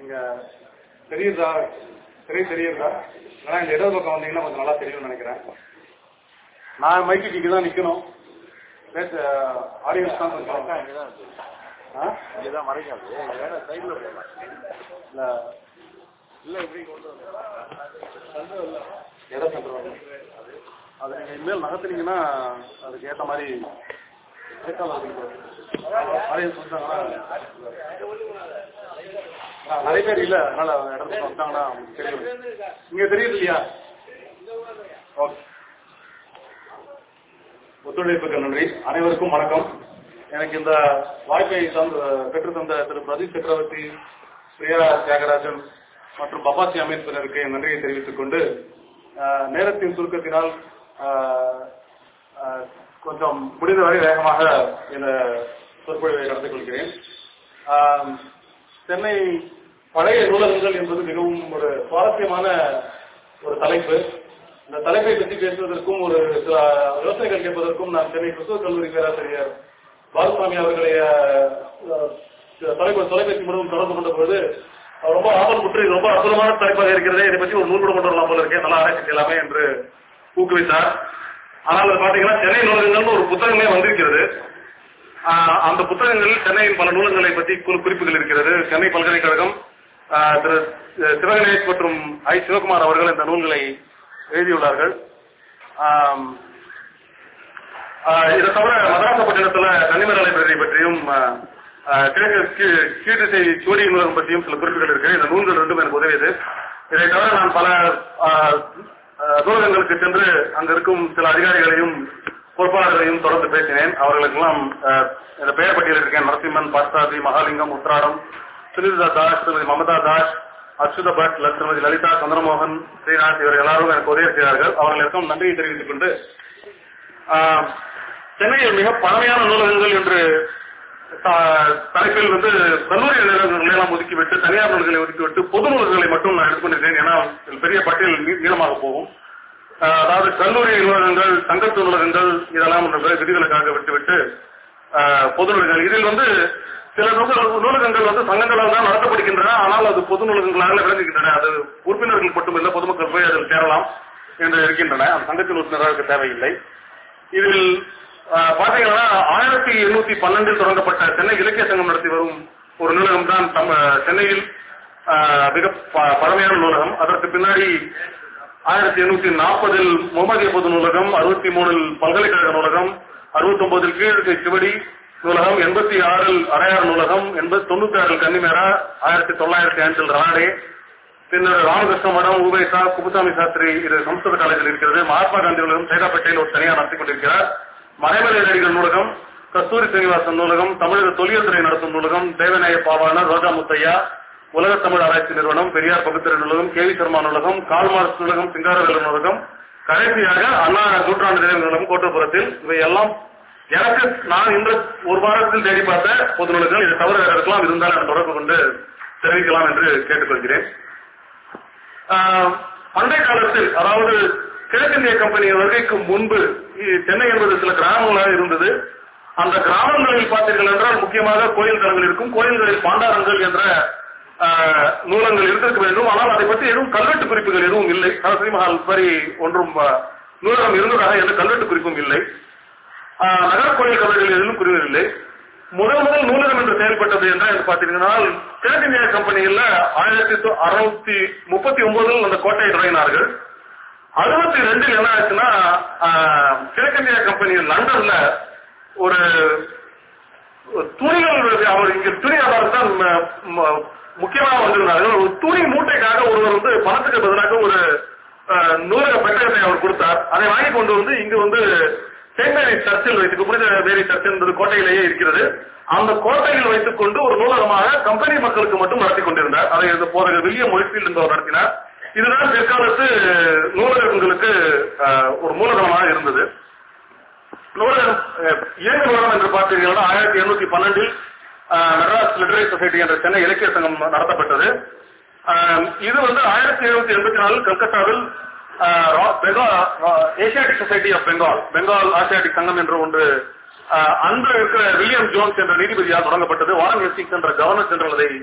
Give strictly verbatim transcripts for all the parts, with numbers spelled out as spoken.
இங்க தெரியுதா? தெரிய தெரியுதா? ஏன்னா இந்த இடது பக்கம் வந்தீங்கன்னா கொஞ்சம் நல்லா தெரியும்னு நினைக்கிறேன். நான் மைக்கு இங்கே தான் நிற்கணும். ஆடியன்ஸ் தான் கொஞ்சம் இங்கதான் மறைக்காது. சைட்ல இல்ல இல்ல இப்படி கொண்டு வந்து இடம் சென்றுவாங்க. அது நீங்க இனிமேல் நகர்த்துனீங்கன்னா அதுக்கு ஏற்ற மாதிரி ஆடியன்ஸ் வந்தாங்கன்னா நிறைய பேர் இல்ல, அதனால இடத்துக்கு வந்தாங்கன்னா தெரியும். இங்க தெரியுது இல்லையா? ஓகே, ஒத்துழைப்புக்கு நன்றி. அனைவருக்கும் வணக்கம். எனக்கு இந்த வாய்ப்பை தந்து பெற்று தந்த திரு பிரதீப் சக்கரவர்த்தி, பிரியா தியாகராஜன் மற்றும் பப்பாசி அமைப்பினருக்கு நன்றியை தெரிவித்துக் கொண்டு நேரத்தின் சுருக்கத்தினால் கொஞ்சம் முடிந்தவரை வேகமாக இந்த சொற்பொழிவை நடத்திக் கொள்கிறேன். சென்னை பழைய நூலகங்கள் என்பது மிகவும் ஒரு சுவாரஸ்யமான ஒரு தலைப்பு. இந்த தலைப்பை பற்றி பேசுவதற்கும் ஒரு சில யோசனைகள் கேட்பதற்கும் நான் சென்னை கிறிஸ்துவ கல்லூரி பேராசிரியர் பாலசுவாமி அவர்களுடைய தொலைபேசி மூலம் தொடர்பு கொண்ட பொழுது ரொம்ப ஆபல் குற்றி ரொம்ப அற்புதமான தலைப்பாக இருக்கிறதே, இதை பற்றி ஒரு நூல் கூட கொண்டு வரலாம் போல இருக்கேன், நல்லா ஆராய்ச்சி செய்யலாமே என்று ஊக்குவித்தார். ஆனால் அது பாத்தீங்கன்னா சென்னை நூலகங்கள்னு ஒரு புத்தகமே வந்திருக்கிறது. அந்த புத்தகங்களில் சென்னையின் பல நூலகங்களை பற்றி குறிப்புகள் இருக்கிறது. சென்னை பல்கலைக்கழகம் திரு சிவகணேஷ் மற்றும் ஐ சிவகுமார் அவர்கள் இந்த நூல்களை எழுதியுள்ளார்கள். இதை தவிர மதராசப்பட்டினத்துல தனிமர லைப்ரரி பற்றியும் கீழ்திசை சூடி நூலகம் பற்றியும் சில குறிப்புகள் இருக்கு. இந்த நூல்கள் ரெண்டும் எனக்கு உதவியது. இதை தவிர நான் பல நூலகங்களுக்கு சென்று அங்க இருக்கும் சில அதிகாரிகளையும் பொறுப்பாளர்களையும் தொடர்ந்து பேசினேன். அவர்களுக்கெல்லாம் இந்த பெயர் பட்டியல் இருக்கேன். நரசிம்மன், பாஸ்தாதி, மகாலிங்கம், உத்ராடம், சுனிதா தாஸ், திருமதி மமதா தாஸ், அச்சுத பட், திருமதி லலிதா, சந்திரமோகன், ஸ்ரீநாத், இவர் எல்லாரும் எனக்கு உதவி செய்தார்கள். அவர்களுக்கும் நன்றியை தெரிவித்துக் கொண்டு சென்னையில் மிக பழமையான நூலகங்கள் என்று தலைப்பில் வந்து கல்லூரி நிறுவனங்களை எல்லாம் ஒதுக்கிவிட்டு தனியார் நூல்களை ஒதுக்கிவிட்டு பொது நூல்களை மட்டும் நான் எடுத்துக்கொண்டிருக்கேன். ஏன்னா பெரிய பட்டியல் நீளமாக போகும். அதாவது கல்லூரி நூலகங்கள், சங்கத்து நூலகங்கள் இதெல்லாம் விதிகளுக்காக விட்டுவிட்டு பொது நூலகங்கள், இதில் வந்து சில நூலகங்கள் வந்து சங்கங்களால் தான் நடத்தப்படுகின்றன. ஆனால் அது பொது நூலகங்களாக விளங்குகின்றன. அது உறுப்பினர்கள் மட்டுமில்லை, பொதுமக்கள் போய் அதில் சேரலாம் என்று இருக்கின்றன. அந்த சங்கத்தின் உறுப்பினர்களுக்கு தேவையில்லை. இதில் பாத்தீங்கன்னா ஆயிரத்தி எண்ணூத்தி பன்னெண்டில் தொடங்கப்பட்ட சென்னை இலக்கிய சங்கம் நடத்தி வரும் ஒரு நூலகம் தான் சென்னையில் மிக பழமையான நூலகம். அதற்கு பின்னாடி ஆயிரத்தி எண்ணூத்தி நாற்பதில் முகமதிய பொது நூலகம், அறுபத்தி மூணில் பல்கலைக்கழக நூலகம், அறுபத்தி ஒன்பதில் கீழ் சிவடி நூலகம், எண்பத்தி ஆறில் அடையார் நூலகம், எண்பத்தி தொண்ணூத்தி ஆறில் கன்னிமேரா, ஆயிரத்தி தொள்ளாயிரத்தி அஞ்சில் ராடே, பின்னர் ராமகிருஷ்ண மடம், உபேசா, குப்புசாமி சாஸ்திரி இது சம்ஸ்கிருத காலேஜில் இருக்கிறது. மகாத்மா காந்தி நூலகம் சேகாப்பேட்டையில் ஒரு தனியார் நடத்திக் கொண்டிருக்கிறார். மறைமலை நடிகர் நூலகம், கஸ்தூரி சீனிவாசன் நூலகம், தமிழக தொல்லியல் துறை நடத்தும் நூலகம், தேவநாய பாவாணர், ரோஜா முத்தையா, உலக தமிழ் ஆராய்ச்சி நிறுவனம், பெரியார் பகுத்தறிவு நூலகம், கே வி சர்மா நூலகம், கால்மார்க்ஸ் நூலகம், சிங்காரவேலர் நூலகம், கடைசியாக அண்ணா நூற்றாண்டு நினைவு நூலகம் கோட்டப்புறத்தில். இவை எல்லாம் எனக்கு நான் இந்த ஒரு வாரத்தில் தேடி பார்த்த பொது நூல்கள். இதை தவிர இருக்கலாம், இருந்தால் நான் தொடர்பு கொண்டு தெரிவிக்கலாம் என்று கேட்டுக்கொள்கிறேன். பண்டைய காலத்தில், அதாவது கிழக்கிந்திய கம்பெனி வருகைக்கு முன்பு சென்னை என்பது சில கிராமங்களாக இருந்தது. அந்த கிராமங்களில் பார்த்தீர்கள் என்றால் முக்கியமாக கோயில் தலங்கள் இருக்கும். கோயில்களில் பாண்டாரங்கள் என்ற நூலங்கள் இருந்திருக்க வேண்டும். ஆனால் அதை பற்றி எதுவும் கல்வெட்டு குறிப்புகள் எதுவும் இல்லை. சரஸ்வதி மஹால் வரி ஒன்றும் நூலகம் இருந்ததாக எந்த கல்வெட்டு குறிப்பும் இல்லை. நகரக்கோயில் கல்வெட்டுகள் எதுவும் குறிப்பில் இல்லை. முதல் முதல் நூலகம் என்று செயல்பட்டது என்று பார்த்தீங்கன்னா கிழக்கிந்திய கம்பெனியில் ஆயிரத்தி அறுநூத்தி முப்பத்தி ஒன்பதில் அந்த கோட்டையை நுழையினார்கள். அறுபத்தி ரெண்டில் என்ன ஆச்சுன்னா கிழக்கிந்திய கம்பெனி லண்டன்ல ஒரு துணிகள், அவர் இங்க துணி வியாபாரம் தான் முக்கியமாக வந்திருந்தார்கள். ஒரு துணி மூட்டைக்காக ஒருவர் வந்து பணத்துக்கு பதிலாக ஒரு நூலக பெட்டகத்தை அவர் கொடுத்தார். அதை வாங்கி கொண்டு வந்து இங்கு வந்து செயின்ட் மேரி சர்ச்சில் வைத்துக் புனித மேரி சர்ச் என்பது கோட்டையிலேயே இருக்கிறது. அந்த கோட்டையில் வைத்துக் கொண்டு ஒரு நூலகமாக கம்பெனி மக்களுக்கு மட்டும் நடத்தி கொண்டிருந்தார். அதை போதகர் வில்லியம் மொய்ஃபீல்ட் என்பவர் நடத்தினார். இதுதான் பிற்காலத்து நூலகங்களுக்கு ஒரு மூலதனமாக இருந்தது. நூலகம் இயங்கு நூலகம் என்று பார்த்தீங்கன்னா ஆயிரத்தி எண்ணூத்தி பன்னெண்டில் மெட்ராஸ் லிட்டரரி சொசைட்டி என்ற சென்னை இலக்கிய சங்கம் நடத்தப்பட்டது. இது வந்து ஆயிரத்தி எழுநூத்தி எண்பத்தி நாலில் கல்கத்தாவில் Asiatic society of Bengal, Bengal Asiatic சங்கம் என்ற ஒன்று அன்று இருக்கிற வில்லியம் ஜோன்ஸ் என்ற நீதிபதியால் தொடங்கப்பட்டது. வாரன் ஹெஸ்டிங்ஸ் என்ற கவர்னர் ஜெனரல் அதை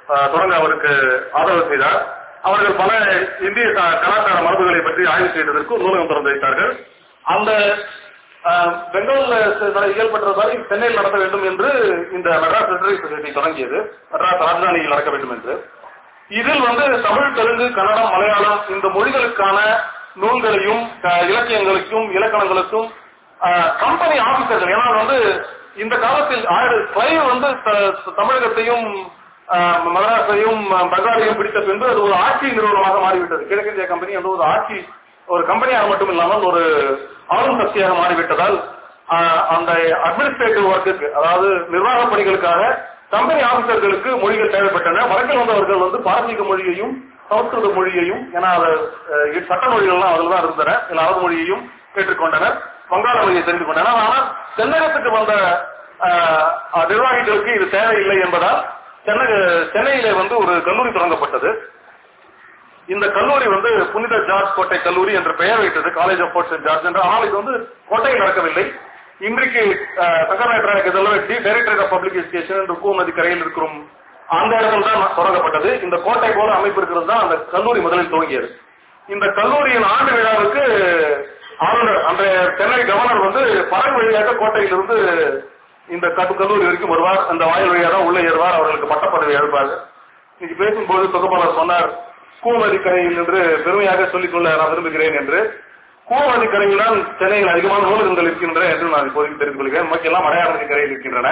தொடங்க அவருக்கு ஆதரவு செய்தார். அவர்கள் பல இந்திய கலாச்சார மரபுகளை பற்றி ஆய்வு செய்வதற்கு நூலகம் திறந்து வைத்தார்கள். அந்த பெங்காலில் இயல்பற்றதால் சென்னையில் நடத்த வேண்டும் என்று இந்த மெட்ராஸ் லிட்டரரி சொசைட்டி தொடங்கியது. மெட்ராஸ் ராஜதானியில் நடக்க வேண்டும் என்று. இதில் வந்து தமிழ், தெலுங்கு, கன்னடம், மலையாளம் இந்த மொழிகளுக்கான நூல்களையும் இலக்கியங்களுக்கும் இலக்கணங்களுக்கும் கம்பெனி ஆபீசர்கள், ஏன்னா வந்து இந்த காலத்தில் கிளைவ் வந்து தமிழகத்தையும் மதராஸையும் பெங்காலையும் பிடித்த பின்பு அது ஒரு ஆட்சி நிறுவனமாக மாறிவிட்டது. கிழக்கிந்திய கம்பெனி அந்த ஒரு ஆட்சி ஒரு கம்பெனியாக மட்டும் இல்லாமல் ஒரு ஆளும் சக்தியாக மாறிவிட்டதால் அந்த அட்மினிஸ்ட்ரேட்டிவ் ஒர்க்குக்கு, அதாவது நிர்வாக பணிகளுக்காக கம்பெனி ஆபீசர்களுக்கு மொழிகள் தேவைப்பட்டன. வடக்கில் வந்தவர்கள் வந்து பாரசீக மொழியையும் சமஸ்கிருத மொழியையும், ஏன்னா சட்ட மொழிகள்லாம் அதில் தான் இருந்தன, அரபு மொழியையும் ஏற்றுக்கொண்டனர், வங்காள மொழியை தெரிந்து கொண்டனர். ஆனால் தென்னகத்துக்கு வந்த நிர்வாகிகளுக்கு இது தேவையில்லை என்பதால் சென்னை சென்னையிலே வந்து ஒரு கல்லூரி தொடங்கப்பட்டது. இந்த கல்லூரி வந்து புனித ஜார்ஜ் கோட்டை கல்லூரி என்ற பெயர் வைத்தது, college of Fort Saint George என்று. ஆனால் இது வந்து கோட்டையில் நடக்கவில்லை. இன்றைக்கு டைரக்டரேட் ஆஃப் பப்ளிக் எஜுகேஷன் என்று கூவநதி கரையில் இருக்கிறோம், அந்த இடத்துல தான் தொடங்கப்பட்டது. இந்த கோட்டை போல அமைப்பு இருக்கிறது தான் அந்த கல்லூரி முதலில் துவங்கியது. இந்த கல்லூரியின் ஆண்டு விழாவுக்கு ஆளுநர், அன்றைய சென்னை கவர்னர் வந்து படகு வழியாக கோட்டையிலிருந்து இந்த கல்லூரி வரைக்கும் வருவார். அந்த வாயில் வழியாக தான் உள்ளே ஏறுவார், அவர்களுக்கு பட்டப்பதவி எழுப்பார். இன்னைக்கு பேசும்போது தொகுப்பாளர் சொன்னார், கூவநதி கரையில் என்று பெருமையாக சொல்லிக்கொள்ள நான் விரும்புகிறேன் என்று. கூவநதி கரையில் தான் சென்னையில் அதிகமான நூலகங்கள் இருக்கின்றன என்று நான் இப்போதைக்கு தெரிந்து கொள்கிறேன். மக்கள் மலையாள நதி கரையில் இருக்கின்றன.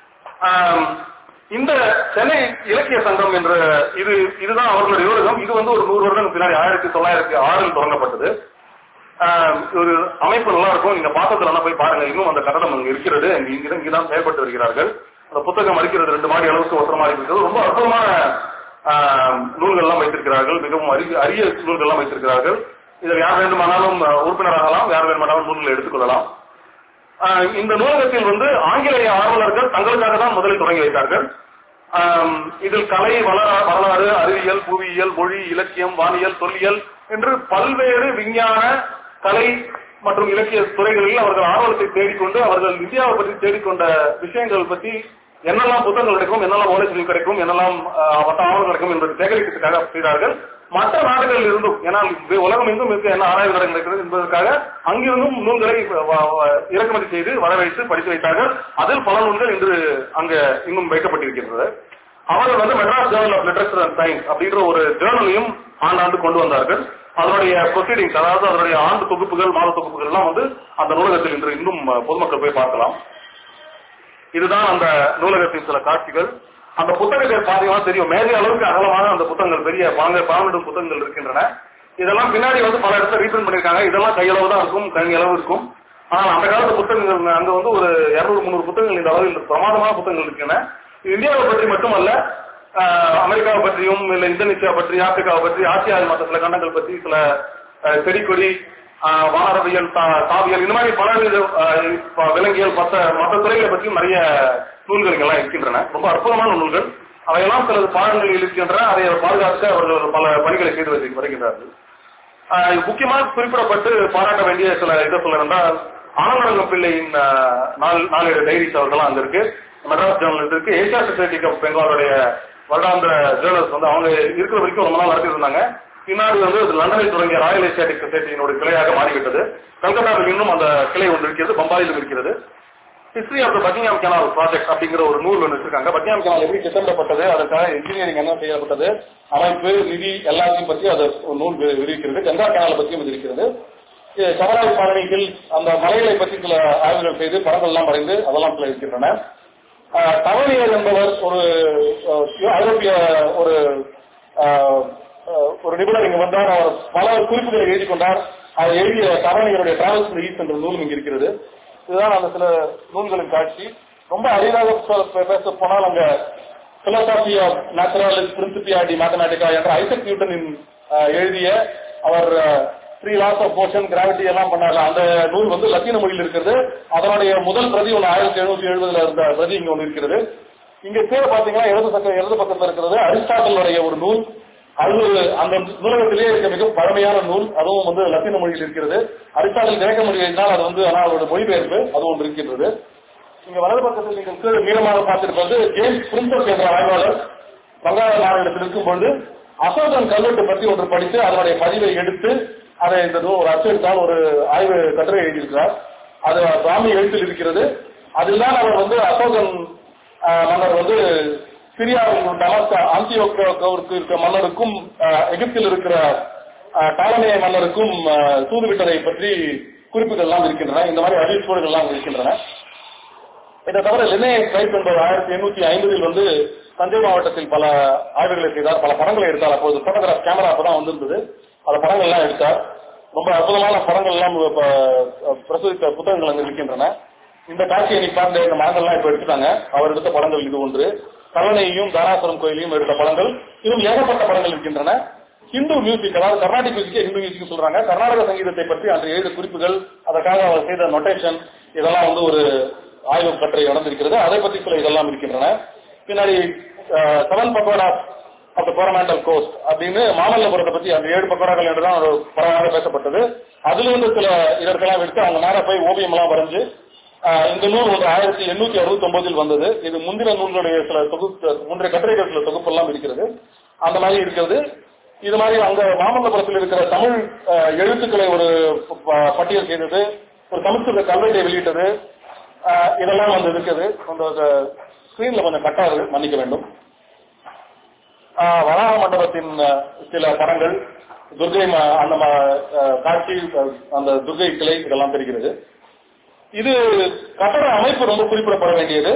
இந்த சென்னை இலக்கிய சங்கம் என்ற இது இதுதான் அவர்களுடைய நூலகம். இது வந்து ஒரு நூறு வருடம் பின்னாடி ஆயிரத்தி தொள்ளாயிரத்தி ஆறில் தொடங்கப்பட்டது. ஒரு அமைப்பு நல்லா இருக்கும். நீங்க பார்த்ததுல போய் பாருங்க, இன்னும் அந்த கட்டடம் அங்கு இருக்கிறது. இங்குதான் செயல்பட்டு வருகிறார்கள். அந்த புத்தகம் அளிக்கிறது ரெண்டு மாடி அளவுக்கு ஒற்ற மாடி இருக்கிறது. ரொம்ப அற்புதமான நூல்கள்லாம் வைத்திருக்கிறார்கள், மிகவும் அரிய அரிய நூல்கள்லாம் வைத்திருக்கிறார்கள். இதில் யார் வேண்டுமானாலும் உறுப்பினராகலாம், யார் வேண்டுமானாலும் நூல்களை எடுத்துக்கொள்ளலாம். இந்த நூலகத்தில் வந்து ஆங்கிலேய ஆர்வலர்கள் தங்களுக்காக தான் முதலில் தொடங்கி வைத்தார்கள். இதில் கலை, வரலாறு, அறிவியல், புவியியல், மொழி, இலக்கியம், வானியல், தொல்லியல் என்று பல்வேறு விஞ்ஞான, கலை மற்றும் இலக்கிய துறைகளில் அவர்கள் ஆர்வத்தை தேடிக்கொண்டு, அவர்கள் இந்தியாவை பற்றி தேடிக்கொண்ட விஷயங்கள் பற்றி என்னெல்லாம் புத்தகங்கள் கிடைக்கும், என்னெல்லாம் ஓலைச்சுவடிகள் கிடைக்கும், என்னெல்லாம் மற்ற ஆவணங்கள் கிடைக்கும் என்பதை சேகரிக்கிறதுக்காக செய்தார்கள். மற்ற நாடுகளில் இருந்தும், ஏன்னா உலகம் எங்கும் இருக்க என்ன ஆராய்வு நடக்கிறது என்பதற்காக அங்கிருந்தும் நூல்களை இறக்குமதி செய்து வரவைத்து படித்து வைத்தார்கள். அதில் பல நூல்கள் இன்று அங்க இன்னும் வைக்கப்பட்டிருக்கிறது. அவர்கள் வந்து Madras journal of literature and science அப்படின்ற ஒரு ஜேர்னலையும் ஆண்டாண்டு கொண்டு வந்தார்கள். அதனுடைய ப்ரொசீடிங்ஸ், அதாவது அதனுடைய ஆண்டு தொகுப்புகள், மாத தொகுப்புகள் எல்லாம் வந்து அந்த நூலகத்தில் இன்று இன்னும் பொதுமக்கள் போய் பார்க்கலாம். இதுதான் அந்த நூலகத்தின் சில காட்சிகள். அந்த புத்தகங்கள் பாத்தீங்கன்னா தெரியும், மேலே அளவுக்கு அகலமான அந்த புத்தகங்கள், பெரிய பாங்கிடும் புத்தகங்கள் இருக்கின்றன. இதெல்லாம் பின்னாடி வந்து பல இடத்துல ரீபிரிண்ட் பண்ணிருக்காங்க. இதெல்லாம் கையளவு தான் இருக்கும், கை அளவு இருக்கும். ஆனால் அந்த காலத்து புத்தகங்கள் அங்க வந்து ஒரு இருநூறு முன்னூறு புத்தகங்கள் இந்த அளவில் பிரமாதமான புத்தகங்கள் இருக்கின்றன. இந்தியாவை பற்றி மட்டுமல்ல, அமெரிக்காவை பற்றியும், இல்ல இந்தோனேசியா பற்றி, ஆப்பிரிக்காவை பற்றி, ஆசியாவில் மற்ற சில கண்டங்கள் பற்றி, சில செடி கொடி, வானரவியல், தாவியல், இந்த மாதிரி பல விலங்கியல், மற்ற மற்ற துறைகளை பற்றியும் நிறைய நூல்கள் எல்லாம் இருக்கின்றன. ரொம்ப அற்புதமான நூல்கள். அவையெல்லாம் சிலது பாடங்களில் இருக்கின்றன. அதை பாதுகாக்க அவர்கள் பல பணிகளை செய்து வருகின்றார்கள். முக்கியமாக குறிப்பிடப்பட்டு பாராட்ட வேண்டிய சில இதை சொல்ல வேண்டால், ஆனந்தரங்கம் பிள்ளையின் நாளேடு டைரிஸ் அவர்கள்லாம் அங்க இருக்கு, மெட்ராஸ் ஜேர்னல் இருக்கு, ஏசியா சொசைட்டி ஆஃப் பெங்காலுடைய வருடாந்திர ஜேர்னல்ஸ் வந்து அவங்க இருக்கிற வரைக்கும் ரொம்ப நாள் நடத்தி இருந்தாங்க. பின்னாடி வந்து லண்டனில் தொடங்கிய ராயல் ஏசியாட்டிக் சொசைட்டியினுடைய கிளையாக மாறிவிட்டது. கல்கத்தாவில் இன்னும் அந்த கிளை ஒன்று இருக்கிறது, பம்பாயிலும் இருக்கிறது. History of the Buckingham canal project அப்படிங்கிற ஒரு நூல் ஒன்று வச்சிருக்காங்க. பக்கிங்ஹாம் கெனால் எப்படி திட்டமிடப்பட்டது, அதற்காக இன்ஜினியரிங் என்ன செய்யப்பட்டது, அமைப்பு, நிதி எல்லாத்தையும் பற்றி அது நூல் விரிவிக்கிறது. கங்கா கெனாலை பற்றியும் இது இருக்கிறது. சபராய் பாலனிகள் அந்த மலைகளை பற்றி சில ஆய்வுகள் செய்து படங்கள் எல்லாம் வரைந்து அதெல்லாம் சில இருக்கின்றன. தவனியர் என்பவர் ஒரு ஐரோப்பிய ஒரு ஒரு நிபுணர் இங்கு வந்தார். அவர் பல குறிப்புகளை எழுதி கொண்டார். அவர் எழுதிய தவனியருடைய டிராவல்ஸ் ஈஸ்ட் என்ற நூலும் இங்கு இருக்கிறது. இதுதான் அந்த சில நூல்களின் காட்சி. ரொம்ப அரிதாக பேச போனால் அங்க philosophy of naturalist Principia de Mathematica என்ற ஐசக் நியூட்டனின் எழுதிய அவர் three laws of motion, gravity எல்லாம் பண்ணாங்க. அந்த நூல் வந்து லத்தீன மொழியில் இருக்கிறது. அதனுடைய முதல் பிரதி ஒன்று ஆயிரத்தி எழுநூத்தி எழுபதுல இருந்த பிரதி இங்க ஒன்று இருக்கிறது. இங்க கீழே பாத்தீங்கன்னா இடது பக்கம் இடது பக்கத்தில் இருக்கிறது அரிஸ்டாட்டலுடைய ஒரு நூல். அது அந்த நூலகத்திலேயே இருக்க மிக பழமையான நூல். அதுவும் வந்து லத்தீன மொழியில் இருக்கிறது. அரிஸ்டாட்டல் கிரேக்க மொழி எழுதினால் அது வந்து ஆனால் அவருடைய மொழிபெயர்ப்பு அது ஒன்று இருக்கின்றது. இங்க வலது பக்கத்தில் நீங்கள் நீளமாக பார்த்திருப்பது ஜேம்ஸ் பிரின்சஸ் என்ற ஆய்வாளர் வங்காள மாநிலத்தில் இருக்கும்பொழுது அசோகன் கல்வெட்டு பற்றி ஒன்று படித்து அதனுடைய பதிவை எடுத்து அதை இந்த ஒரு அச்சடித்தால் ஒரு ஆய்வு கட்டுரை எழுதியிருக்கிறார். அது பிராமி எழுத்தில் இருக்கிறது. அதில்தான் அவர் வந்து அசோகன் மன்னர் வந்து சிரியாவில் டமாஸ்கஸ் ஆந்தியோக்கியாவுக்கு இருக்கிற மன்னருக்கும் எகிப்தில் இருக்கிற டாலமேய மன்னருக்கும் தூதுவிட்டதை பற்றி குறிப்புகள் எல்லாம் இருக்கின்றன. இந்த மாதிரி அறிவிப்புகள் எல்லாம் இருக்கின்றன. இதை தவிர லினே ரைட் என்பவர் ஆயிரத்தி எண்ணூத்தி ஐம்பதில் வந்து தஞ்சை மாவட்டத்தில் பல ஆய்வுகளை செய்தார், பல படங்களை எடுத்தார். அப்போது போட்டோகிராஃப் கேமரா அப்பதான் வந்திருந்தது. பல படங்கள் எல்லாம் எடுத்தார். ரொம்ப அற்புதமான படங்கள் எல்லாம் பிரசுரித்த புத்தகங்கள் அங்கு இருக்கின்றன. இந்த காட்சியை நீ பார்த்த இந்த மரங்கள்லாம் இப்ப எடுத்துட்டாங்க. அவர் எடுத்த படங்கள் இது ஒன்று. கல்லணையையும் தாராசுரம் கோயிலையும் எடுத்த படங்கள், இன்னும் ஏகப்பட்ட படங்கள் இருக்கின்றன. ஹிந்து மியூசிக், அதாவது கர்நாடிக் மியூசிக்கே ஹிந்து மியூசிக் சொல்றாங்க. கர்நாடக சங்கீதத்தை பற்றி அன்று எழுத குறிப்புகள், அதற்காக அவர் செய்த நொட்டேஷன், இதெல்லாம் வந்து ஒரு ஆய்வு கட்டுரை நடந்திருக்கிறது. அதை பற்றி சில இதெல்லாம் இருக்கின்றன. பின்னாடி seven pagoda of the Coromandel coast அப்படின்னு மாமல்லபுரத்தை பற்றி அந்த ஏழு பக்கோடாக்கள் என்றுதான் ஒரு பரவாக பேசப்பட்டது. அதுல இருந்து சில இதற்கெல்லாம் எடுத்து அவங்க நேரம் போய் ஓவியம் எல்லாம் வரைஞ்சு இந்த நூல் ஒன்று ஆயிரத்தி எண்ணூத்தி அறுபத்தி ஒன்பதில் வந்தது. இது முந்தின நூல்களுடைய சில தொகுப்பு, முந்தைய கட்டுரைகள் சில தொகுப்பு எல்லாம் இருக்கிறது. அந்த மாதிரி இருக்கிறது. இது மாதிரி அங்க மாமல்லபுரத்தில் இருக்கிற தமிழ் எழுத்துக்களை ஒரு பட்டியல் செய்தது, ஒரு சமஸ்கிருத கல்வெட்டை வெளியிட்டது, இதெல்லாம் வந்து இருக்குது. அந்த ஸ்கிரீன்ல கொஞ்சம் கட்டாது, மன்னிக்க வேண்டும். வராக மண்டபத்தின் சில படங்கள், துர்கை அந்த காட்சி, அந்த துர்கை கிளை, இதெல்லாம் தெரிகிறது. இது கட்டட அமைப்பு ரொம்ப குறிப்பிடப்பட வேண்டியது.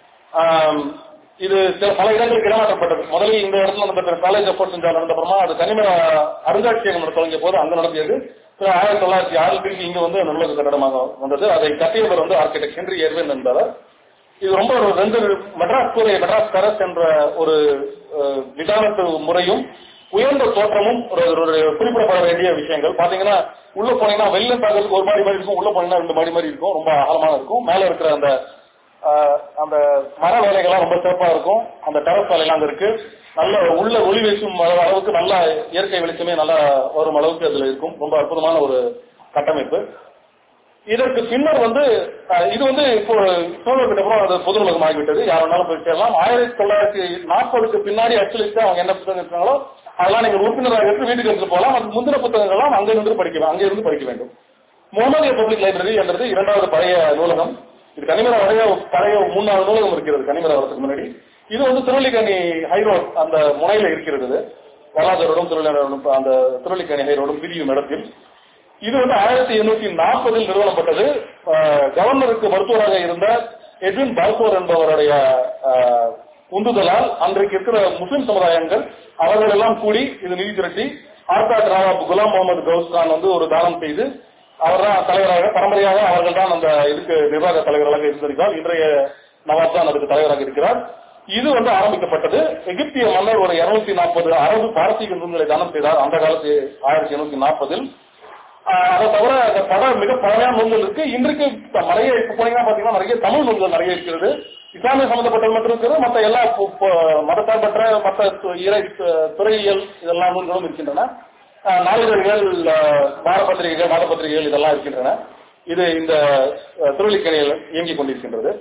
இது பல இடங்களுக்கு இடமாற்றப்பட்டது. முதலில் இந்த இடத்துல நடந்த காலேஜ் ஆஃப் போர்ட் செஞ்சால் நடந்தப்புறமா அது கனிம அருங்காட்சியகம் தொடங்கிய போது அங்க நடந்தது. ஆயிரத்தி தொள்ளாயிரத்தி ஆறு திருப்பி இங்க வந்து நூலக கட்டடமாக வந்தது. அதை கட்டியவர் வந்து ஆர்கிடெக்ட் ஹென்றி எர்வின் என்பவர். இது ரொம்ப ஒரு ரெண்டு மெட்ராஸ் கூரை, மெட்ராஸ் கரஸ் என்ற ஒரு விதானத்து முறையும் உயர்ந்த தோற்றமும் ஒரு குறிப்பிடப்பட வேண்டிய விஷயங்கள். பாத்தீங்கன்னா உள்ள போனீங்கன்னா வெளில பார்க்கறதுக்கு ஒரு மாடி மாதிரி இருக்கும், உள்ள போனீங்கன்னா ரெண்டு மாடி மாதிரி இருக்கும், ரொம்ப அகலமாக இருக்கும். மேல இருக்கிற அந்த அந்த மர வேலைகள்லாம் ரொம்ப சிறப்பா இருக்கும். அந்த டெரஸ் வேலையெல்லாம் அங்க இருக்கு. நல்ல உள்ள ஒளி வீசும் அளவுக்கு நல்ல இயற்கை வெளிச்சமே நல்லா வரும் அளவுக்கு அதுல இருக்கும். ரொம்ப அற்புதமான ஒரு கட்டமைப்பு. இதற்கு பின்னர் வந்து இது வந்து இப்போ சூழலுக்கு அப்புறம் அது பொது நூலகம் ஆகிவிட்டது. யார் வேணாலும் போய் சேரலாம். ஆயிரத்தி தொள்ளாயிரத்தி நாற்பதுக்கு பின்னாடி அச்சடித்து அவங்க என்ன புத்தகம் இருக்காங்களோ அதெல்லாம் நீங்க உறுப்பினராக எடுத்து வீட்டுக்கு எடுத்து போகலாம். அது முந்தின புத்தகங்கள்லாம் அங்கிருந்து படிக்க அங்கிருந்து படிக்க வேண்டும். முகமதிய பப்ளிக் லைப்ரரி என்றது இரண்டாவது பழைய நூலகம். இது கனிமர வரைய பழைய மூணாவது நூலகம் இருக்கிறது கனிமர வரத்துக்கு முன்னாடி. இது வந்து திருவள்ளிக்கணி ஹைரோட் அந்த முனையில இருக்கிறது. வல்லாதரோடும் திருவள்ளிக்கரோடும் அந்த திருவள்ளிக்கணி ஹைரோடும் பிரியும் இடத்தில். இது வந்து ஆயிரத்தி எண்ணூத்தி நாற்பதில் நிறுவனப்பட்டது. கவர்னருக்கு மருத்துவராக இருந்த எட்வின் பால்போர் என்பவருடைய உந்துதலால் அன்றைக்கு இருக்கிற முஸ்லிம் சமுதாயங்கள் அவர்கள் எல்லாம் கூடி இது நிதி திரட்டி ஆர்காட் நவாப் குலாம் முகமது கவுஸ் கான் வந்து ஒரு தானம் செய்து அவர் தான் தலைவராக, பரம்பரையாக அவர்கள் தான் அந்த இதுக்கு நிர்வாக தலைவர்களாக இருந்திருக்கிறார். இன்றைய நவாப் தான் அதுக்கு தலைவராக இருக்கிறார். இது வந்து ஆரம்பிக்கப்பட்டது. எகிப்திய மன்னர் ஒரு இருநூத்தி நாற்பது அரபு பாரசீக நூல்களை தானம் செய்தார் அந்த காலத்து ஆயிரத்தி எண்ணூத்தி நாற்பதில். அதை தவிர அந்த பட மிக பழமையான நூல்கள் இருக்கு. இன்றைக்கு நிறைய இப்ப போனீங்கன்னா பாத்தீங்கன்னா நிறைய தமிழ் நூல்கள் நிறைய இருக்கிறது. இஸ்லாமிய சம்பந்தப்பட்டது மட்டும் இருக்கிறது. மற்ற எல்லா மதத்தார்பற்ற மற்ற இறை துறையியல் இதெல்லாம் நூல்களும் இருக்கின்றன. நாளிதழ்கள், வார பத்திரிகைகள், மாத பத்திரிகைகள் இதெல்லாம் இருக்கின்றன. இது இந்த திருவள்ளிக்கணியில் இயங்கிக் கொண்டிருக்கின்றது.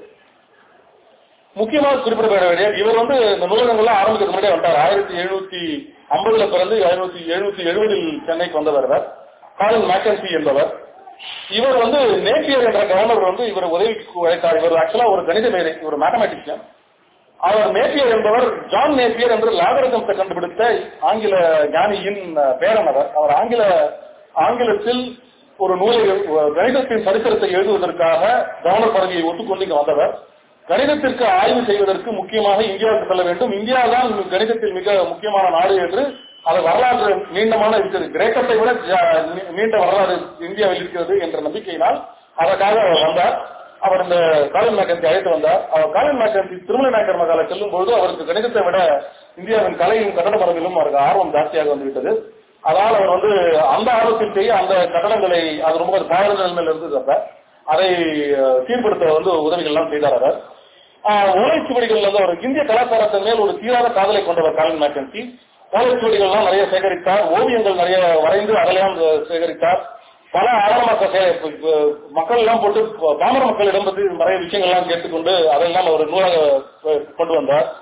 முக்கியமாக குறிப்பிடப்பட வேண்டிய இவர் வந்து இந்த நூலகங்கள்லாம் ஆரம்பிக்கிறதுக்கு முன்னாடியே வந்தார். ஆயிரத்தி எழுநூத்தி ஐம்பதுல பிறந்து எழுநூத்தி எழுநூத்தி எழுபதில் சென்னைக்கு வந்தவர் காலின் மேக்கன்சி என்பவர். இவர் வந்து நேப்பியர் என்ற கவர்னர் வந்து இவர் உதவிக்கு அழைத்தார். இவர் ஆக்சுவலா ஒரு கணித மேதை, ஒரு மேத்தமேட்டிஷியன். அவர் நேப்பியர் என்பவர் ஜான் நேப்பியர் என்று லாகரிதம்ஸை கண்டுபிடித்த ஆங்கில ஞானியின் பேரன். அவர் அவர் ஆங்கில ஆங்கிலத்தில் ஒரு நூலை கணிதத்தின் சரித்திரத்தை எழுதுவதற்காக கவர்னர் பதவியை ஒத்துக்கொண்டு இங்கு வந்தவர். கணிதத்திற்கு ஆய்வு செய்வதற்கு முக்கியமாக இந்தியாவுக்கு செல்ல வேண்டும். இந்தியா தான் கணிதத்தில் மிக முக்கியமான நாடு என்று அது வரலாற்று நீண்டமான இருக்கிறது. கிரேக்கத்தை விட நீண்ட வரலாறு இந்தியாவில் இருக்கிறது என்ற நம்பிக்கையினால் அதற்காக அவர் வந்தார். அவர் இந்த காலின் மேக்கன்சி அழைத்து வந்தார். அவர் காலின் மேக்கன்சி திருமலை நாயக்கர் மகாலை செல்லும் போது அவருக்கு கணிதத்தை விட இந்தியாவின் கலையும் கட்டட மரபிலும் அவருக்கு ஆர்வம் ஜாஸ்தியாக வந்துவிட்டது. அதனால் அவர் வந்து அந்த ஆர்வத்தில் செய்ய அந்த கட்டடங்களை அது ரொம்ப பாழ் நிலைமையில் இருந்தது. அப்ப அதை சீர்படுத்த வந்து உதவிகள் எல்லாம் செய்தார். அவர் ஓலைச்சுவடிகள் வந்து அவர் இந்திய கலாச்சாரத்தின் மேல் ஒரு தீராத காதலை கொண்டவர் காலின் மேக்கன்சி. ஓலைச்சுவடிகள்லாம் நிறைய சேகரித்தார். ஓவியங்கள் நிறைய வரைந்து அதெல்லாம் சேகரித்தார். பல ஆழமாக மக்கள் எல்லாம் போட்டு பாமர மக்களிடம் பற்றி நிறைய விஷயங்கள்லாம் கேட்டுக்கொண்டு அதெல்லாம் ஒரு நூலாக கொண்டு வந்தார்.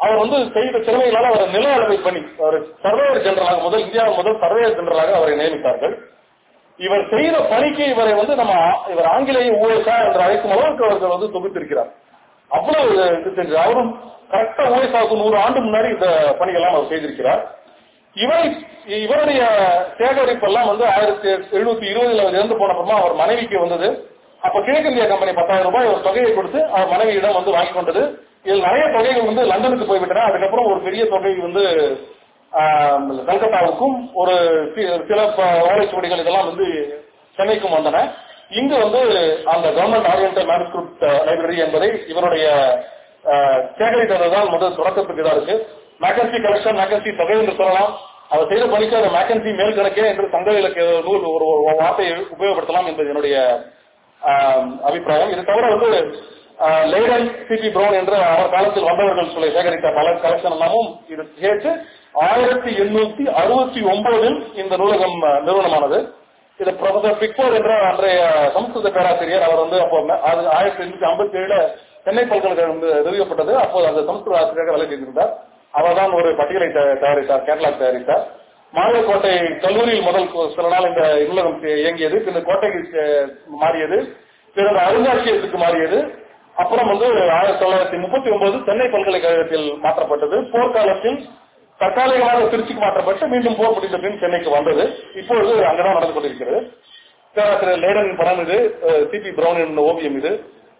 அவர் வந்து செய்த திறமைகளால் அவர் நில அளவை பணி அவர் சர்வேயர் ஜெனரலாக முதல் இந்தியாவின் முதல் சர்வேயர் ஜெனரலாக அவரை நியமித்தார்கள். இவர் செய்த பணிக்கு இவரை வந்து நம்ம இவர் ஆங்கிலேய ஊழசா என்று அழைக்கும் அளவுக்கு அவர்கள் வந்து தொகுத்திருக்கிறார். அவ்வளவு இது செஞ்சு அவரும் கரெக்டா ஊழசாவுக்கு நூறு ஆண்டு முன்னாடி இந்த பணிகள்லாம் அவர் செய்திருக்கிறார். இவரை இவருடைய சேகரிப்பெல்லாம் வந்து ஆயிரத்தி எழுநூத்தி இருபதுல அவர் இறந்து போனப்பமா அவர் மனைவிக்கு வந்தது. அப்ப கிழக்கிந்தியா கம்பெனி பத்தாயிரம் ரூபாய் ஒரு தொகையை கொடுத்து அவர் மனைவியிடம் வந்து வாங்கி கொண்டது. இதில் நிறைய தொகைகள் வந்து லண்டனுக்கு போய்விட்டன. அதுக்கப்புறம் ஒரு பெரிய தொகை வந்து கல்கத்தாவுக்கும் ஒரு சில ஓலைச்சுவடிகள் இதெல்லாம் வந்து சென்னைக்கும் வந்தன. இங்கு வந்து அந்த கவர்மெண்ட் ஆரியன்டல் மேனுஸ்கிரிப்ட் லைப்ரரி என்பதை இவருடைய சேகரித்ததுதான் முதல் தொடக்கத்துக்கு தான் இருக்கு. மேக்கன்சி கலெக்ஷன் மேக்கன்சி தொகை என்று சொல்லலாம். அவர் செய்த பணிக்கு அந்த மேக்கன்சி மேல் கணக்கே என்று சங்க இலக்கிய நூல் ஒரு வார்த்தையை உபயோகப்படுத்தலாம் என்பது என்னுடைய அபிப்பிராயம். இது தவிர வந்து லேடன் சி பி பிரவுன் என்று அவர் காலத்தில் வந்தவர்கள் சொல்ல சேகரித்த பல கலெக்ஷன் எல்லாமும் இது சேர்த்து ஆயிரத்தி எண்ணூத்தி அறுபத்தி ஒன்பதில் இந்த நூலகம் நிறுவனமானது. இது ப்ரொஃபசர் பிக்போர்ட் என்ற அன்றைய சமஸ்கிருத பேராசிரியர் அவர் வந்து அப்போ ஆயிரத்தி எண்ணூத்தி ஐம்பத்தி ஏழுல சென்னை பல்கலைக்கழகம் நிறுவப்பட்டது. அப்போது அந்த சமஸ்கிருத ஆசிரியராக வேலை செய்திருந்தார். அவர் தான் ஒரு பட்டியலை தயாரித்தார், கேட்டலாக் தயாரித்தார். மாநிலக்கோட்டை கல்லூரியில் முதல் சில நாள் இந்த நூலகம் இயங்கியது. பின்னர் கோட்டைக்கு மாறியது, பிறகு அருங்காட்சியகத்துக்கு மாறியது. அப்புறம் வந்து ஆயிரத்தி தொள்ளாயிரத்தி முப்பத்தி ஒன்பது சென்னை பல்கலைக்கழகத்தில் மாற்றப்பட்டது. போர்க்காலத்தில் தற்காலிகமாக திருச்சிக்கு மாற்றப்பட்டு மீண்டும் போர் முடிந்த பின் சென்னைக்கு வந்தது. இப்பொழுது அங்கதான் நடந்து கொண்டிருக்கிறது. பேராசிரியர் லேடன் படம் இது, சி பி பிரவுன் ஓவியம் இது.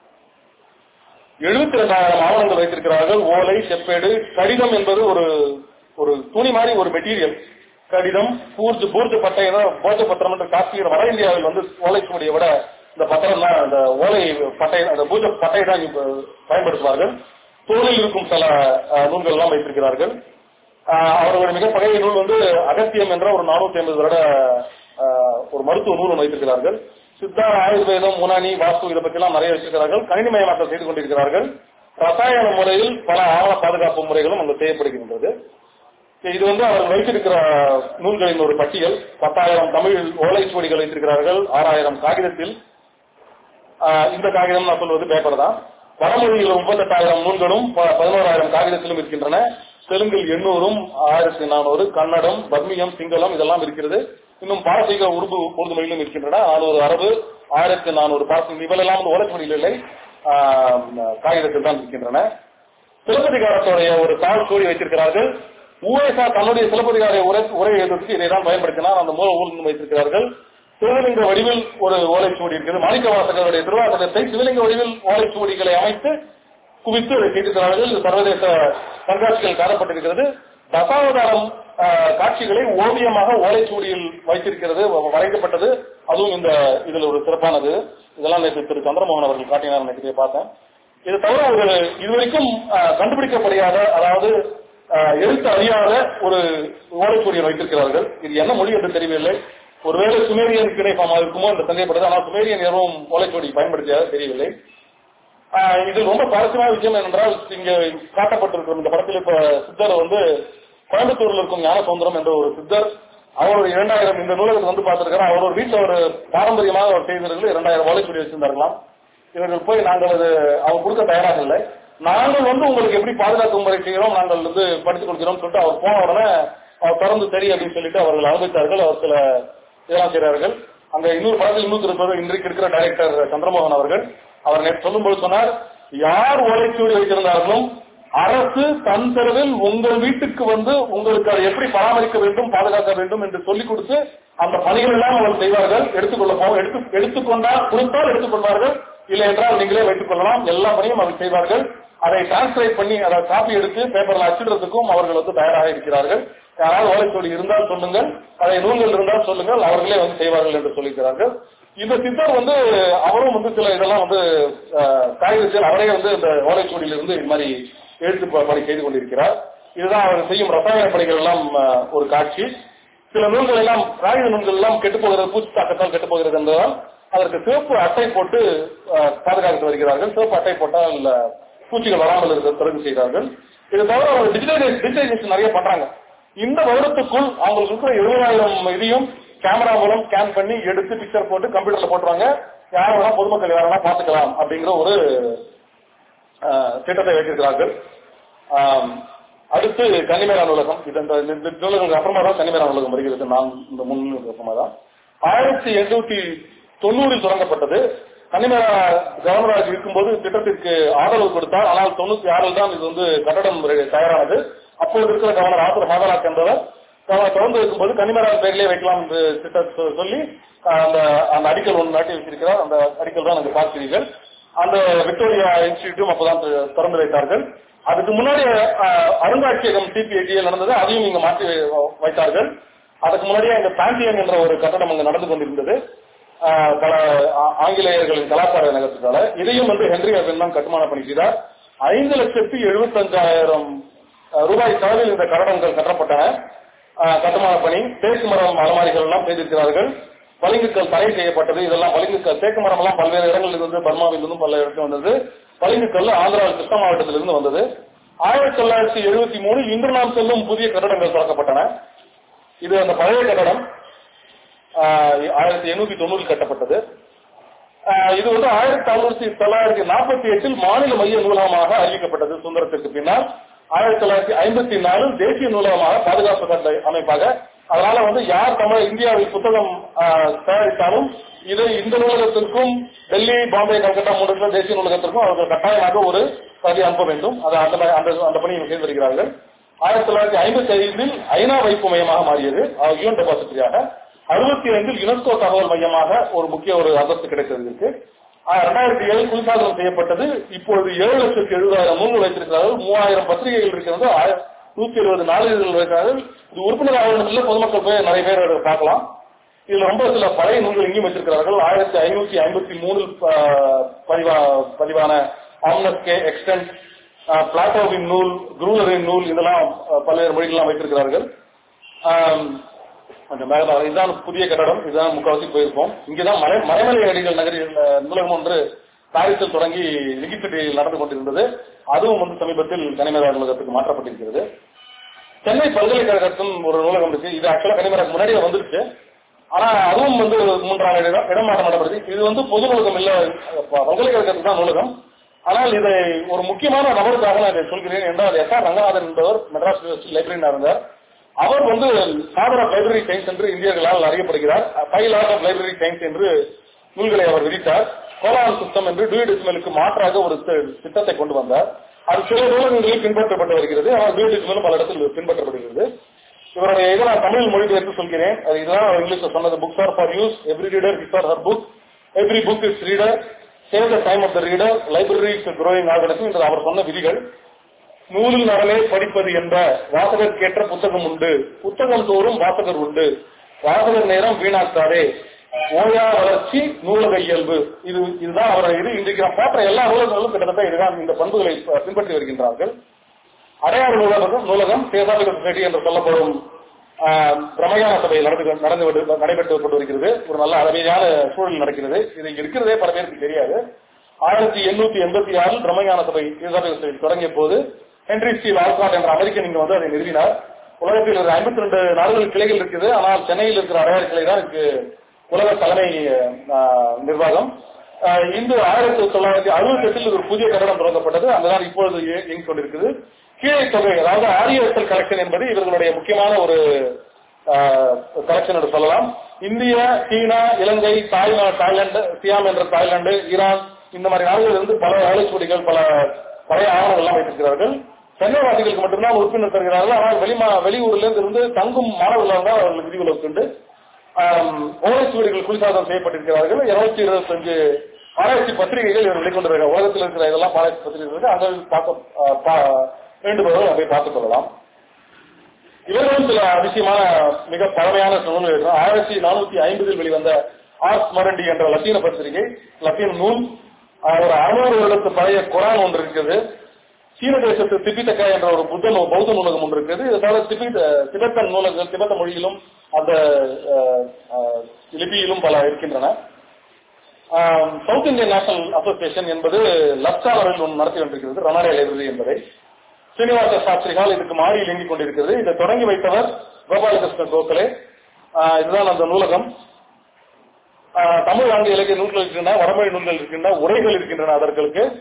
எழுபத்தி இரண்டாயிரம் ஆவணங்கள் வைத்திருக்கிறார்கள். ஓலை, செப்பேடு, கடிதம் என்பது ஒரு ஒரு துணி மாதிரி ஒரு மெட்டீரியல். கடிதம், பூர்ஜ் பூர்ஜ பட்டை, போஜ பத்திரம் என்று காஷ்மீர் வட இந்தியாவில் வந்து ஓலைச்சுவடியை விட இந்த பத்திரம் தான், அந்த ஓலை பட்டை, அந்த பூஜ பட்டை தான் பயன்படுத்துவார்கள். தோளில் இருக்கும் சில நூல்கள் எல்லாம் வைத்திருக்கிறார்கள். அவர்களுடைய மிக பழைய நூல் வந்து அகத்தியம் என்ற ஒரு நானூத்தி ஐம்பது வருட ஒரு மருத்துவ நூல் வைத்திருக்கிறார்கள். சித்தா, ஆயுர்வேதம், முனானி, வாஸ்து இதை பற்றி எல்லாம் நிறைய வச்சிருக்கிறார்கள். கணினிமயமாக்கம் செய்து கொண்டிருக்கிறார்கள். ரசாயன முறையில் பல ஆவண பாதுகாப்பு முறைகளும் அங்கு செய்யப்படுகின்றது. இது வந்து அவர் வைத்திருக்கிற நூல்களின் ஒரு பட்டியல். பத்தாயிரம் தமிழ் ஓலைச்சுவடிகள் வைத்திருக்கிறார்கள். ஆறாயிரம் காகிதத்தில், இந்த காகிதம் நான் சொல்வது பேப்பர் தான். வடமொழியில் முப்பத்தி எட்டாயிரம் நூல்களும் பதினோராயிரம் காகிதத்திலும் இருக்கின்றன. தெலுங்கில் எண்ணூறும் ஆயிரத்தி நானூறு, கன்னடம், பர்மியம், சிங்களம் இதெல்லாம் இருக்கிறது. இன்னும் பாரசீக உருது உருது மொழியிலும் இருக்கின்றன. நானூறு அரபு, ஆயிரத்தி நானூறு பாரசீக, இவெல்லாம் வந்து ஓலைச்சுவடியில் இல்லை, காகிதத்தில் தான் இருக்கின்றன. சிலப்பதிகாரத்துடைய ஒரு தாள் கூறி வைத்திருக்கிறார்கள். ஊவேசா தன்னுடைய சிலப்பதிகார உரை உரை எழுதுவதற்கு இதைதான் பயன்படுத்தினார். அந்த மூல ஊழல் வைத்திருக்கிறார்கள். சிவலிங்க வடிவில் ஒரு ஓலைச்சுவடி இருக்கிறது. மாணிக்க வாசகருடைய திருவாசகத்தை சிவலிங்க வடிவில் ஓலைச்சுவடிகளை அமைத்து குவித்து செய்திருக்கிறார்கள். சர்வதேச கண்காட்சிகள் காணப்பட்டிருக்கிறது. தசாவதாரம் காட்சிகளை ஓவியமாக ஓலைச்சுவடியில் வைத்திருக்கிறது, வரைக்கப்பட்டது. அதுவும் இந்த இதில் ஒரு சிறப்பானது. இதெல்லாம் நேற்று திரு சந்திரமோகன் அவர்கள் காட்டினார், நேற்று பார்த்தேன். இது தவிர ஒரு இதுவரைக்கும் கண்டுபிடிக்கப்படாத, அதாவது எழுத்து அறியாத ஒரு ஓலைச்சுவடியை வைத்திருக்கிறார்கள். இது என்ன மொழி என்று தெரியவில்லை. ஒருவேளை சுமேரியன் கிணைப்பாக இருக்குமோ என்று சந்தேகப்படுது. ஆனால் சுமேரியன் எதுவும் ஓலைச்சுவடி பயன்படுத்தியாக தெரியவில்லை. இது ரொம்ப சுவாரஸ்யமான விஷயம் என்றால், இங்க காட்டப்பட்டிருக்கும் இந்த படத்தில் இப்ப சித்தர் வந்து கோயம்புத்தூர்ல இருக்கும் ஞான சுந்தரம் என்ற ஒரு சித்தர், அவருடைய இரண்டாயிரம் இந்த நூலகத்தை வந்து பார்த்திருக்கிறார். அவர் ஒரு வீட்டில் ஒரு பாரம்பரியமாக அவர் செய்தவர்கள் இரண்டாயிரம் ஓலைச்சுவடி வச்சிருந்தார்களாம். இவர்கள் போய் நாங்கள் அது அவர் கொடுக்க தயாராக இல்லை, நாங்கள் வந்து உங்களுக்கு எப்படி பாதுகாப்பு முறை செய்கிறோம், நாங்கள் வந்து படித்துக் கொடுக்கிறோம் சொல்லிட்டு அவர் போன உடனே அவர் தொடர்ந்து சரி அப்படின்னு சொல்லிட்டு அவர்கள் அனுமதித்தார்கள். அவர் சில இதெல்லாம் செய்கிறார்கள். அங்க இன்னொரு படத்தில் இன்னொரு இருப்பது இன்றைக்கு இருக்கிற டைரக்டர் சந்திரமோகன் அவர்கள். அவர் நேற்று சொல்லும்போது சொன்னார், யார் ஓலைச்சுவடி வைத்திருந்தார்களும் அரசு தன் தெருவில் உங்கள் வீட்டுக்கு வந்து உங்களுக்கு அதை எப்படி பராமரிக்க வேண்டும், பாதுகாக்க வேண்டும் என்று சொல்லிக் கொடுத்து அந்த பணிகள் எல்லாம் அவர்கள் செய்வார்கள். எடுத்துக்கொள்ள போவோம், எடுத்து எடுத்துக்கொண்டால் கொடுத்தால் எடுத்துக்கொள்வார்கள், இல்லை என்றால் நீங்களே வைத்துக் கொள்ளலாம். எல்லா பணியும் அவர்கள் செய்வார்கள். அதை டிரான்ஸ்கிரைப் பண்ணி அதை காப்பி எடுத்து பேப்பர்ல அச்சிடுறதுக்கும் அவர்கள் வந்து தயாராக இருக்கிறார்கள். யாராவது ஓலைச்சுவடி இருந்தால் சொல்லுங்கள், அதை நூல்கள் இருந்தால் சொல்லுங்கள், அவர்களே வந்து செய்வார்கள் என்று சொல்லியிருக்கிறார்கள். இந்த சித்தர் வந்து அவரும் வந்து சில இதெல்லாம் வந்து காகிதத்தில் அவரே வந்து இந்த ஓலைச்சுவடியிலிருந்து இது மாதிரி எழுத்து பணி செய்து கொண்டிருக்கிறார். இதுதான் அவர் செய்யும் ரசாயன பணிகள் எல்லாம் ஒரு காட்சி. சில நூல்கள் எல்லாம் காகித நூல்கள் எல்லாம் கெட்டுப் போகிறது, பூச்சி தாக்கத்தால் கெட்டுப் போகிறது என்பதால் அதற்கு சிவப்பு அட்டை போட்டு பாதுகாத்து வருகிறார்கள். சிவப்பு அட்டை போட்டால் பூச்சிகள் வராமல் இருக்க தொடர்பு செய்கிறார்கள். இது தவிர அவர் டிஜிட்டலைஸ் டிஜிட்டலைசேஷன் நிறைய பண்றாங்க. இந்த வருடத்துக்குள் அவங்களுக்கு இருக்கிற எழுபதாயிரம் இதையும் கேமரா மூலம் ஸ்கேன் பண்ணி எடுத்து பிக்சர் போட்டு கம்ப்யூட்டர்ல போட்டுருவாங்க. யார் வேணா பொதுமக்கள் யாரெல்லாம் பார்த்துக்கலாம் அப்படிங்கிற ஒரு திட்டத்தை வைத்திருக்கிறார்கள். அடுத்து கன்னிமேரா நூலகம். இது இந்த நூலகங்களுக்கு அப்புறமா தான் கன்னிமேரா நூலகம் வருகிறது. நான் இந்த முன் அப்புறமா தான் ஆயிரத்தி எண்ணூத்தி தொண்ணூறில் தொடங்கப்பட்டது. கன்னிமேரா கவர்னராக இருக்கும்போது திட்டத்திற்கு ஆதரவு கொடுத்தார். ஆனால் தொண்ணூத்தி ஆறில் தான் இது வந்து கட்டடம் தயாரானது. அப்போது இருக்கிற கவர்னர் ஆத்தர் ஹாகலாக் என்பவர் தொடர்ந்து இருக்கும்போது கன்னிமேரா பெயரிலே வைக்கலாம் என்று திட்டத்தை சொல்லி அந்த அந்த அடிக்கல் ஒன்று நாட்டி வச்சிருக்கிறார். அந்த அடிக்கல் தான் அங்கு பார்க்கிறீர்கள். அந்த விக்டோரியா இன்ஸ்டிடியூட்டும் அப்பதான் திறந்து வைத்தார்கள். அதுக்கு முன்னாடி அருங்காட்சியகம் சிபிஐடியில் நடந்தது, அதையும் இங்க மாற்றி வைத்தார்கள். அதுக்கு முன்னாடியே இந்த பாண்டியன் என்ற ஒரு கட்டடம் அங்கு நடந்து கொண்டிருந்தது பல ஆங்கிலேயர்களின் கலாச்சார நகரத்துக்கால. இதையும் வந்து ஹென்றி அர்வின் தான் கட்டுமான பணி செய்தார். ஐந்து லட்சத்தி எழுபத்தி அஞ்சாயிரம் ரூபாய் செலவில் இந்த கட்டடங்கள் கட்டப்பட்டன. கட்டுமான பணி தேக்கு மரம் அலமாரிகள் எல்லாம் செய்திருக்கிறார்கள். பளிங்குக்கல் தடை செய்யப்பட்டது. இதெல்லாம் பளிங்குக்கல் தேக்கு மரம் எல்லாம் பல்வேறு இடங்களில் இருந்து பர்மாவில் இருந்தும் பல இடத்தில் வந்தது. பளிங்குக்கல் ஆந்திராவில் கிருஷ்ண மாவட்டத்திலிருந்து வந்தது. ஆயிரத்தி தொள்ளாயிரத்தி எழுபத்தி மூணு இன்று நாம் செல்லும் புதிய கட்டடங்கள் திறக்கப்பட்டன. இது அந்த பழைய கட்டடம் ஆயிரத்தி எண்ணூத்தி தொண்ணூறில் கட்டப்பட்டது. இது வந்து ஆயிரத்தி தொள்ளாயிரத்தி தொள்ளாயிரத்தி நாற்பத்தி எட்டில் மாநில மைய நூலகமாக அறிவிக்கப்பட்டது. சுதந்திரத்திற்கு பின்னால் ஆயிரத்தி தொள்ளாயிரத்தி ஐம்பத்தி நாலில் தேசிய நூலகமாக பாதுகாப்பு கட்ட அமைப்பாக. அதனால வந்து யார் தமிழ் இந்தியாவில் புத்தகம் தயாரித்தாலும் இதை இந்த நூலகத்திற்கும் டெல்லி, பாம்பே, கல்கட்டா மூன்று தேசிய நூலகத்திற்கும் அவர்கள் கட்டாயமாக ஒரு பிரதி அனுப்ப வேண்டும். அந்த பணியை செய்து வருகிறார்கள். ஆயிரத்தி தொள்ளாயிரத்தி ஐம்பத்தி ஐந்தில் ஐநா வைப்பு மையமாக மாறியது, யூஎன் டெபாசிட்டரியாக. அறுபத்தி ஐந்தில் யுனெஸ்கோ தகவல் மையமாக ஒரு முக்கிய ஒரு அந்தஸ்து கிடைத்ததற்கு. இரண்டாயிரத்தி ஏழு குளிர்சாதனம் செய்யப்பட்டது. இப்பொழுது ஏழு லட்சத்தி எழுபதாயிரம் நூல்கள் வைத்திருக்கிறார்கள். மூவாயிரம் பத்திரிகைகள் இருக்கிறது. நூத்தி எழுபது நாளிதழ்கள் வைக்கிறார்கள். இது உறுப்பினர் ஆவணத்தில் பொதுமக்கள் போய் நிறைய பேர் பார்க்கலாம். இதுல ரொம்ப சில பழைய நூல்கள் இங்கேயும் வச்சிருக்கிறார்கள். ஆயிரத்தி ஐநூத்தி ஐம்பத்தி மூணில் பதிவான ஆம்னஸ்கே எக்ஸ்டென்ட், பிளாட்டோவின் நூல், குரூலரின் நூல், இதெல்லாம் பல்வேறு மொழிகள்லாம் வைத்திருக்கிறார்கள். இதுதான் புதிய கட்டடம். இதுதான் முக்கால்வாசி போயிருப்போம். இங்கேதான் மலை மலைமலை அடிகள் நகரில் நூலகம் ஒன்று பாரிஸில் தொடங்கி லிகிசிட்டியில் நடந்து கொண்டிருந்தது. அதுவும் வந்து சமீபத்தில் கன்னிமேரா நூலகத்துக்கு மாற்றப்பட்டிருக்கிறது. சென்னை பல்கலைக்கழகத்தின் ஒரு நூலகம் இருக்கு. இது ஆக்சுவலா கன்னிமேராக்கு முன்னாடியே வந்துருச்சு. ஆனா அதுவும் வந்து மூன்றாம் இடம் இடமாற்றம் நடப்படுது. இது வந்து பொது நூலகம் இல்ல, பல்கலைக்கழகத்துக்கு தான் நூலகம். ஆனால் இதை ஒரு முக்கியமான நபருக்காக நான் இதை சொல்கிறேன் என்றால் எஸ் ஆர் ரங்கநாதன் என்பவர் மெட்ராஸ் யூனிவர்சிட்டி லைப்ரரியா இருந்தார். அவர் வந்து ஃபாதர் ஆஃப் லைப்ரரி சயின்ஸ் என்று இந்தியர்களால் அறியப்படுகிறார். Five laws of library science என்று நூல்களை அவர் விதித்தார். கோலான் சிஸ்டம் என்று டூயிடிசமலுக்கு மாற்றாக ஒரு திட்டத்தை கொண்டு வந்தார். அது சில நூலகங்களில் பின்பற்றப்பட்டு வருகிறது. ஆனால் டூயிடிசமலும் பல இடத்தில் பின்பற்றப்படுகிறது. இவருடைய இதை நான் தமிழ் மொழிபெயர்த்து சொல்கிறேன். இதுதான் இங்கிலீஷ்ல சொன்னது. Books are for use, every reader his or her book, every book is reader, save the time of the reader, library is growing organisation என்று அவர் சொன்ன விதிகள். நூலில் அறவே படிப்பது என்ற வாசகர்க்கேற்ற புத்தகம் உண்டு, புத்தகம் தோறும் வாசகர் உண்டு, வாசகர் நேரம் வீணாக்காதே, ஓயா வளர்ச்சி நூலக இயல்பு. இது இதுதான் அவருடைய இது. இன்றைக்கு நாம் பார்த்த எல்லா நூலகங்களும் கிட்டத்தட்ட இதுதான் இந்த பண்புகளை பின்பற்றி வருகின்றார்கள். அடையாறு நூலகம் நூலகம் தேசாபிக சொசைட்டி என்று சொல்லப்படும் பிரமயான சபையில் நடந்து நடந்து நடைபெற்று கொண்டு வருகிறது. ஒரு நல்ல அருமையான சூழல் நடக்கிறது. இது இருக்கிறதே பல பேருக்கு தெரியாது. ஆயிரத்தி எண்ணூத்தி எண்பத்தி ஆறில் பிரமயான சபை தேசாபிக சொசைட்டி தொடங்கிய போது ஹென்றி சி வால்காட் என்ற அமெரிக்கன் இங்கு வந்து அதை நிறுவினார். உலகத்தில் ஒரு ஐம்பத்தி ரெண்டு நாடுகள் கிளைகள் இருக்குது. ஆனால் சென்னையில் இருக்கிற அடையாறு கிளை தான் இருக்கு உலக தலைமை நிர்வாகம். இன்று ஆயிரத்தி தொள்ளாயிரத்தி அறுபத்தி எட்டில் ஒரு புதிய கட்டடம் தொடங்கப்பட்டது. அங்குதான் இப்பொழுது இயங்கிக் கொண்டிருக்கிறது. கீழே தொகை, அதாவது ஆரியஸ்தல் கலெக்ஷன் என்பது இவர்களுடைய முக்கியமான ஒரு கலெக்ஷன் என்று சொல்லலாம். இந்தியா, சீனா, இலங்கை, தாய்நாடு, தாய்லாந்து, சியாம் என்ற தாய்லாந்து, ஈரான், இந்த மாதிரி நாடுகளில் இருந்து பல ஆலைச்சுவடிகள், பல பழைய ஆவணங்கள் எல்லாம் வைத்திருக்கிறார்கள். சென்னை வாசிகளுக்கு மட்டும்தான் உறுப்பினர் தருகிறார்கள். ஆனால் வெளிமா வெளியூர்ல இருந்து தங்கும் மாணவர்கள் தான் அவர்கள் விதிவிலக்கு உண்டு. ஓலைச்சுவடிகள் குளிர்சாதனம் செய்யப்பட்டிருக்கிறார்கள். இருநூத்தி இருபத்தி அஞ்சு ஆராய்ச்சி பத்திரிகைகள் இவர் வெளிக்கொண்டிருக்கிறார். உலகத்தில் இருக்கிற இதெல்லாம் ஆராய்ச்சி பத்திரிகைகள் அங்கே பார்க்க வேண்டுபவர்கள் அதை பார்த்துக் கொள்ளலாம். இவர்களும் சில அதிசயமான மிக பழமையான நூல்கள். ஆயிரத்தி நானூத்தி ஐம்பதில் வெளிவந்த ஆர்ஸ் மரண்டி என்ற லத்தீன பத்திரிகை, லத்தீன நூல். ஒரு அறுநூறு வருடத்து பழைய குரான் ஒன்று இருக்கிறது. சீன தேசத்து திபித்தக்கா என்ற ஒரு புத்த பௌத்த நூலகம் ஒன்று இருக்கிறது. இதனால திபெத்தன் நூலகம், திபெத்த மொழியிலும் அந்த லிபியிலும் பல இருக்கின்றன. சவுத் இந்தியன் நேஷனல் அசோசியேஷன் என்பது லக்சாவில் ஒன்று நடத்தி கொண்டிருக்கிறது, ரனாடே லைப்ரரி என்பதை. ஸ்ரீனிவாச சாஸ்திரிகால் இதுக்கு மாடியில் இயங்கிக் கொண்டிருக்கிறது. இதை தொடங்கி வைத்தவர் கோபாலகிருஷ்ண கோகலே. இதுதான் அந்த நூலகம். தமிழ் ஆங்கில இலக்கிய நூல்கள் இருக்கின்றன, வடமொழி நூல்கள் இருக்கின்றன, உரைகள் இருக்கின்றன. அதற்கு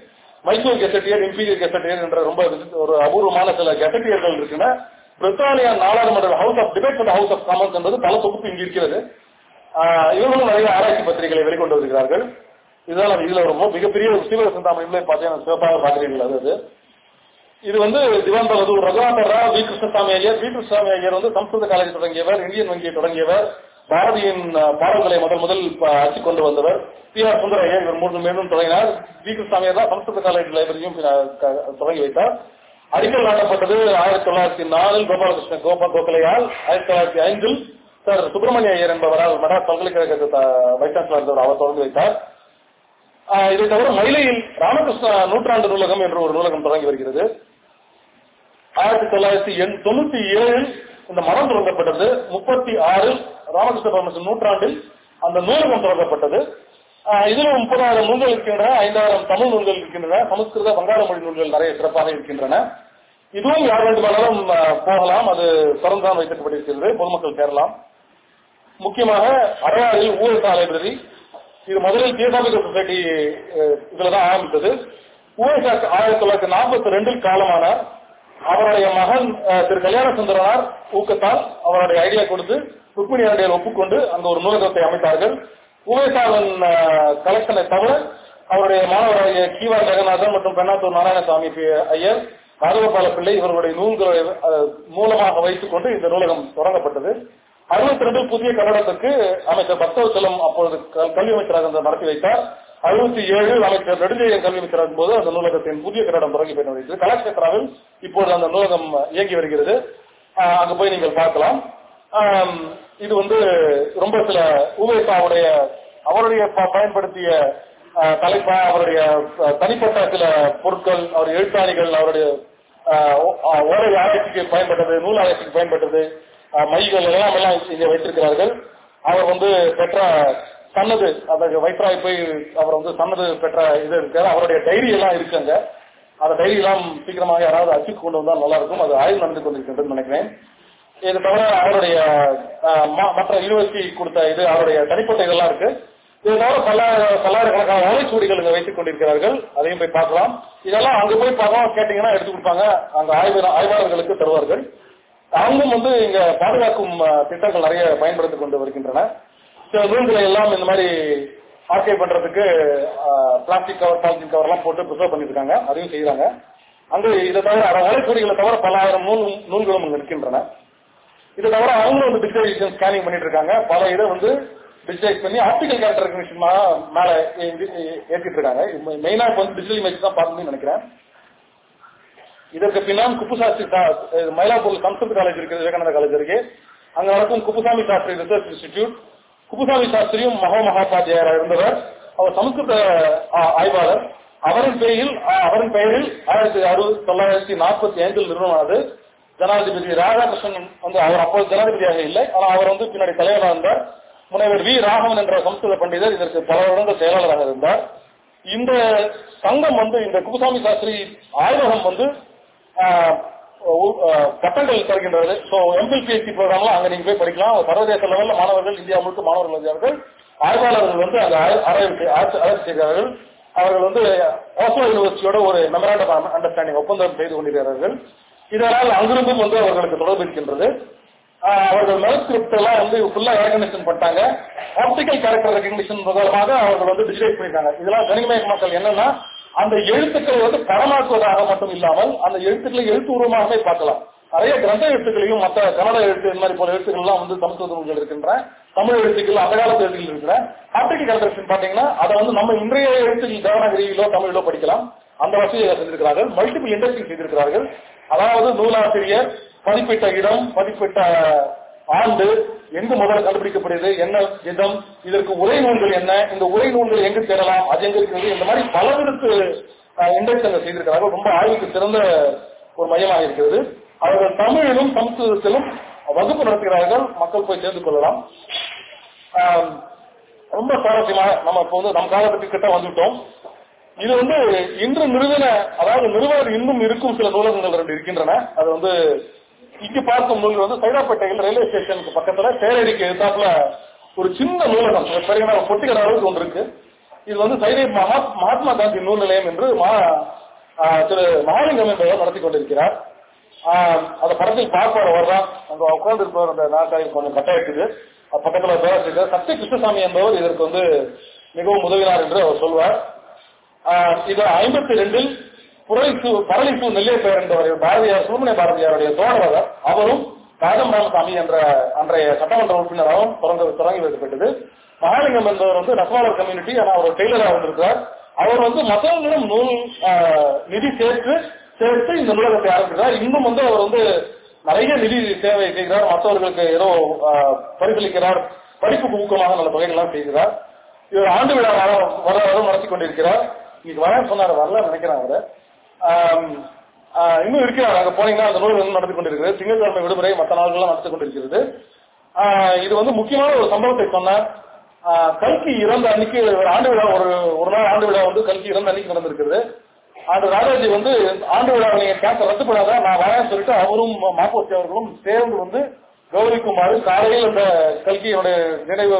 மைசூர் கெசட்டியர், இம்பீரியல் கெசட்டியர் என்ற ரொம்ப ஒரு அபூர்வமான சில கெசட்டியர்கள் இருக்குன்னா பிரித்தானியா நாடாளுமன்ற house of debate and house of commons என்பது பல தொகுப்பு இங்கு இருக்கிறது. இவர்களும் நிறைய ஆராய்ச்சி பத்திரிகைகளை வெளிக்கொண்டு வருகிறார்கள். இதுதான் இதுல ரொம்ப மிகப்பெரிய சீவக சிந்தாமணியிலே பார்த்தீங்கன்னா சிவப்பாக பார்க்கிறீர்கள். அது இது வந்து திவான் பகதூர் ரகுநாதர் ராவ், வி கிருஷ்ணசாமி ஐயர். வி கிருஷ்ணசாமி ஐயர் வந்து சம்ஸ்கிருத காலேஜ் தொடங்கியவர், இந்தியன் வங்கியை தொடங்கியவர், பாரதியின் பாடல்களை முதல் முதல் அச்சு கொண்டு வந்தவர். பி ஆர் சுந்தர ஐயர் இவர் மூன்று மேலும் தொடங்கினார். வி கிருஷ்ணசாமியர் தான் சம்ஸ்கிருத காலேஜ் லைப்ரரியும் தொடங்கி வைத்தார். அடிக்கல் நாட்டப்பட்டது ஆயிரத்தி தொள்ளாயிரத்தி நாலில் கோபாலகிருஷ்ண கோபால் கோகலையால். ஆயிரத்தி தொள்ளாயிரத்தி ஐந்தில் சார் சுப்பிரமணிய ஐயர் என்பவரால் மெட்ராஸ் பல்கலைக்கழக வைஸ் சான்சலர் அவர் தொடங்கி வைத்தார். இதை தவிர மயிலையில் ராமகிருஷ்ண நூற்றாண்டு நூலகம் என்ற ஒரு நூலகம் தொடங்கி வருகிறது. ஆயிரத்தி தொள்ளாயிரத்தி தொண்ணூத்தி ஏழில் இந்த மரம் தொடங்கப்பட்டது. முப்பத்தி ஆறில் ராமகிருஷ்ண பரமஹம்சர் நூற்றாண்டில் அந்த நூலகம் தொடங்கப்பட்டது. இதில் முப்பதாயிரம் நூல்கள் இருக்கின்றன, ஐந்தாயிரம் தமிழ் நூல்கள் இருக்கின்றன, சமஸ்கிருத வங்காள மொழி நூல்கள் நிறைய சிறப்பாக இருக்கின்றன. இதுவும் யார் வேண்டுமானாலும் போகலாம், அது திறந்துதான் வைத்திருக்கப்பட்டிருக்கிறது, பொதுமக்கள் சேரலாம். முக்கியமாக அடையாறில் ஊழல் லைப்ரரி, இது முதலில் தியோசாபிகல் சொசைட்டி இதுலதான் ஆரம்பித்தது. ஊழல் ஆயிரத்தி தொள்ளாயிரத்தி நாற்பத்தி ரெண்டில் காலமானார். அவருடைய மகன் திரு கல்யாண சுந்தரனார் ஊக்கத்தால் அவருடைய ஐடியா கொடுத்து ருக்மிணி அடியார் ஒப்புக்கொண்டு அங்க ஒரு நூலகத்தை அமைத்தார்கள். உவேசாவின் கலெக்ஷனை தவிர அவருடைய மாணவராகிய கீவார் ஜெகநாதன் மற்றும் பெண்ணாத்தூர் நாராயணசாமி ஐயர், ராகவபால பிள்ளை இவர்களுடைய நூல்களை மூலமாக வைத்துக் கொண்டு இந்த நூலகம் தொடங்கப்பட்டது. அறுபத்தி ரெண்டில் புதிய கன்னடத்துக்கு அமைச்சர் பக்தவச்சலம் அப்பொழுது கல்வி அமைச்சராக நடத்தி வைத்தார். அறுபத்தி ஏழில் அமைச்சர் நெடுஞ்செழியன் கல்வி அமைச்சராகும் போது அந்த நூலகத்தின் புதிய கன்னடம் தொடங்கி பெற்று கலாட்சேத்ராவில் இப்போது அந்த நூலகம் இயங்கி வருகிறது. அங்கு போய் நீங்கள் பார்க்கலாம். இது வந்து ரொம்ப சில உவேசாவுடைய அவருடைய பயன்படுத்திய தலைப்பா, அவருடைய தனிப்பட்ட சில பொருட்கள், அவருடைய எழுத்தாணிகள், அவருடைய ஓலை ஆராய்ச்சிக்கு பயன்பட்டது, நூல் ஆராய்ச்சிக்கு பயன்பட்டது, மைகள் எல்லாம் எல்லாம் இங்கே வைத்திருக்கிறார்கள். அவர் வந்து பெற்ற சன்னது, அந்த வைஸ்ராய் போய் அவர் வந்து சன்னது பெற்ற இது இருக்காரு. அவருடைய டைரி எல்லாம் இருக்குங்க. அந்த டைரி எல்லாம் சீக்கிரமாக யாராவது அச்சுக்கு கொண்டு வந்தால் நல்லா இருக்கும். அது ஆய்வு நடந்து கொண்டிருக்கின்றது நினைக்கிறேன். இது தவிர அவருடைய மற்ற யூனிவர்சிட்டி கொடுத்த இது அவருடைய தனிப்பட்ட இதெல்லாம் இருக்கு. இது தவிர பல பல்லாயிரக்கணக்கான ஓலைச்சுவடிகள் இங்க வைத்துக் கொண்டிருக்கிறார்கள். அதையும் போய் பார்க்கலாம். இதெல்லாம் அங்க போய் பார்க்கலாம், கேட்டீங்கன்னா எடுத்து கொடுப்பாங்க. அங்க ஆய்வு ஆய்வாளர்களுக்கு தருவார்கள். அவங்களும் வந்து இங்க பாதுகாக்கும் திட்டங்கள் நிறைய பயன்படுத்திக் கொண்டு வருகின்றன. சில நூல்களை எல்லாம் இந்த மாதிரி ஆர்கை பண்றதுக்கு பிளாஸ்டிக் கவர், பாலித்தீன் கவர் எல்லாம் போட்டு ப்ரிசர்வ் பண்ணிட்டு இருக்காங்க. அதையும் செய்யறாங்க. அங்கு இதை தவிர ஓலைச்சுவடிகளை தவிர பல்லாயிரம் நூல் நூல்களும் அங்க இருக்கின்றன. இதை தவிர அவங்களும் வந்து டிஜிட்டலைசேஷன் ஸ்கேனிங் பண்ணிட்டு இருக்காங்க. பல இதை வந்து டிஜிட்டலைஸ் பண்ணி ஆப்டிகல் கேரக்டர் ரெகக்னிஷன் மேல ஏற்றிட்டு இருக்காங்க. மெயினா இப்ப வந்து டிஜிட்டல் இமேஜ் தான் பார்க்கணும்னு நினைக்கிறேன். இதற்கு பின்னால் குப்புசாஸ்திரி மயிலாப்பூர் சம்ஸ்கிருத காலேஜ் இருக்குது, விவேகானந்தா காலேஜ் இருக்கு. அங்க நடக்கும் குப்புசாமி சாஸ்திரி ரிசர்ச் இன்ஸ்டிடியூட். குப்புசாமி சாஸ்திரியும் மகா மகாபாத்தியாராக இருந்தவர். அவர் சமஸ்கிருத ஆய்வாளர். அவரின் பெயரில் அவரின் பெயரில் ஆயிரத்தி அறுபத்தி தொள்ளாயிரத்தி நாற்பத்தி ஐந்தில் நிறுவனமானது. ஜனாதிபதி ராதாகிருஷ்ணன் வந்து அவர் அப்போது ஜனாதிபதியாக இல்லை, ஆனால் அவர் வந்து பின்னாடி தலைவராக இருந்தார். முனைவர் வி ராகவன் என்ற சமஸ்கிருத பண்டிதர் இதற்கு பல வருடங்கள் செயலாளராக இருந்தார். இந்த சங்கம் வந்து இந்த குப்புசாமி சாஸ்திரி ஆய்வகம் வந்து பட்டங்கள் தருகின்றது. ஸோ எம்பில் பிஹெச்டி ப்ரோக்ராம்லாம் அங்க நீங்க போய் படிக்கலாம். சர்வதேச லெவலில் மாணவர்கள், இந்தியா முழுக்க மாணவர்கள் இருக்கிறார்கள். ஆய்வாளர்கள் வந்து அங்க ஆராய்ச்சி ஆராய்ச்சி செய்கிறார்கள். அவர்கள் வந்து ஓஸ்லோ யூனிவர்சிட்டியோட ஒரு மெமராண்டம் ஆஃப் அண்டர்ஸ்டாண்டிங் ஒப்பந்தம் செய்து கொண்டிருக்கிறார்கள். இதனால் அங்கிருந்தும் வந்து அவர்களுக்கு தொடர்பு இருக்கின்றது. அவர்கள் மெனஸ்கிரிப்ட் எல்லாம் வந்து ஃபுல்லா ரெகக்னிஷன் பண்ணிட்டாங்க. ஆப்டிகல் கேரக்டர் ரெகக்னிஷன் மூலமாக அவர்கள் வந்து டிஜிட்டலைஸ் பண்ணிட்டாங்க. இதெல்லாம் கணிமயமாக்கல் என்னன்னா, அந்த எழுத்துக்களை வந்து படமாக்குவதாக மட்டும் இல்லாமல் அந்த எழுத்துக்களை எழுத்துருவமாகவே பார்க்கலாம். நிறைய கிரந்த எழுத்துக்களையும் மற்ற கன்னட எழுத்து இந்த மாதிரி போல எழுத்துக்கள் எல்லாம் வந்து சமஸ்கிருத நூல்கள் இருக்கின்றன. தமிழ் எழுத்துக்கள் அந்த காலத்து எழுத்துக்கள் இருக்கிற ஆப்டிகல் கேரக்டர் பாத்தீங்கன்னா அதை வந்து நம்ம இன்றைய எழுத்துக்கள் தேவநாகரியிலோ தமிழிலோ படிக்கலாம். அந்த வசதியை செஞ்சிருக்கிறார்கள். மல்டிபிள் இண்டெக்ஸிங் செய்திருக்கிறார்கள். அதாவது நூலாசிரியர், பதிப்பிட்ட இடம், பதிப்பிட்ட ஆண்டு, எங்கு முதல்ல கண்டுபிடிக்கப்படுது, என்ன விதம், இதற்கு உரை நூல்கள் என்ன, இந்த உரை நூல்கள் எங்கு தேடலாம், அது எங்க இருக்கிறது, இந்த மாதிரி பலவிதத்து இண்டெக்ஸ் அங்க செய்திருக்கிறார்கள். ரொம்ப ஆய்வுக்கு சிறந்த ஒரு மையமாக இருக்கிறது. அவர்கள் தமிழிலும் சமஸ்கிருதத்திலும் வகுப்பு நடத்துகிறார்கள். மக்கள் போய் சேர்ந்து கொள்ளலாம். ரொம்ப சுவாரஸ்யமாக நம்ம இப்போ வந்து நம்ம காலத்துக்கு கிட்ட வந்துட்டோம். இது வந்து இன்று நிறுவன, அதாவது நிறுவனர் இன்னும் இருக்கும் சில நூலகங்கள் ரெண்டு இருக்கின்றன. அது வந்து இங்கு பார்க்கும் நூல்கள் வந்து சைதாப்பேட்டையில் ரயில்வே ஸ்டேஷனுக்கு பக்கத்துல சேரடிக்கு எதிர்த்தாப்புல ஒரு சின்ன நூலகம், பெரிய பொட்டிக்கிற அளவுக்கு ஒன்று இருக்கு. இது வந்து சைதை மகாத்மா காந்தி நூல் நிலையம் என்று திரு மகாலிங்கம் என்பவர் நடத்தி கொண்டிருக்கிறார். அந்த படத்தில் பார்ப்பார் அவர்தான் அங்க உட்கார்ந்து இருப்பவர். அந்த நாட்டாய் கொஞ்சம் கட்ட இருக்குது பக்கத்துல பேர் சக்தி கிருஷ்ணசாமி என்பவர் இதற்கு வந்து மிகவும் உதவினார் என்று அவர் சொல்வார். இது ஐம்பத்தி ரெண்டில் புரளிசு பரளிசு நெல்லையப்பேர் என்பவர் பாரதியார் சுப்பிரமணிய பாரதியாருடைய தோழர். அவரும் ராஜம் ராமசாமி என்ற அன்றைய சட்டமன்ற உறுப்பினராகவும் தொடங்கி வைக்கப்பட்டது. மகாலிங்கம் என்பவர் வந்து நெசவாளர் கம்யூனிட்டி, ஆனால் அவர் டெய்லராக வந்திருக்கிறார். அவர் வந்து மற்றவர்களிடம் நூல் நிதி சேர்த்து சேர்த்து இந்த நூலகத்தை ஆரம்பிக்கிறார். இன்னும் வந்து அவர் வந்து நிறைய நிதி சேவை செய்கிறார். மற்றவர்களுக்கு ஏதோ பரிசீலிக்கிறார், படிப்புக்கு ஊக்கமாக நல்ல தொகைகள்லாம் செய்கிறார். இவர் ஆண்டு விழா வரலாறும் நடத்தி கொண்டிருக்கிறார். இன்னைக்கு வர சொன்னார், வரல நினைக்கிறாங்க அவரை. இன்னும் இருக்கிறார். அங்க போனீங்கன்னா அந்த நூல் வந்து நடத்தி கொண்டிருக்கிறது. திங்கட்கிழமை விடுமுறை, மற்ற நாள்கள்லாம் நடத்தி கொண்டிருக்கிறது. இது வந்து முக்கியமான ஒரு சம்பவத்தை சொன்னார். கல்கி இறந்த அன்னைக்கு ஆண்டு விழா, ஒரு ஒரு நாள் ஆண்டு விழா வந்து கல்கி இறந்த அன்னைக்கு நடந்திருக்கிறது. அந்த ராஜாஜி வந்து ஆண்டு விழாவை நீங்க கேட்க ரத்து பண்ணாத, நான் வரேன்னு சொல்லிட்டு அவரும் மாப்போசி அவர்களும் சேர்ந்து வந்து கௌரிக்குமாறு காலையில் அந்த கல்கியோட நினைவு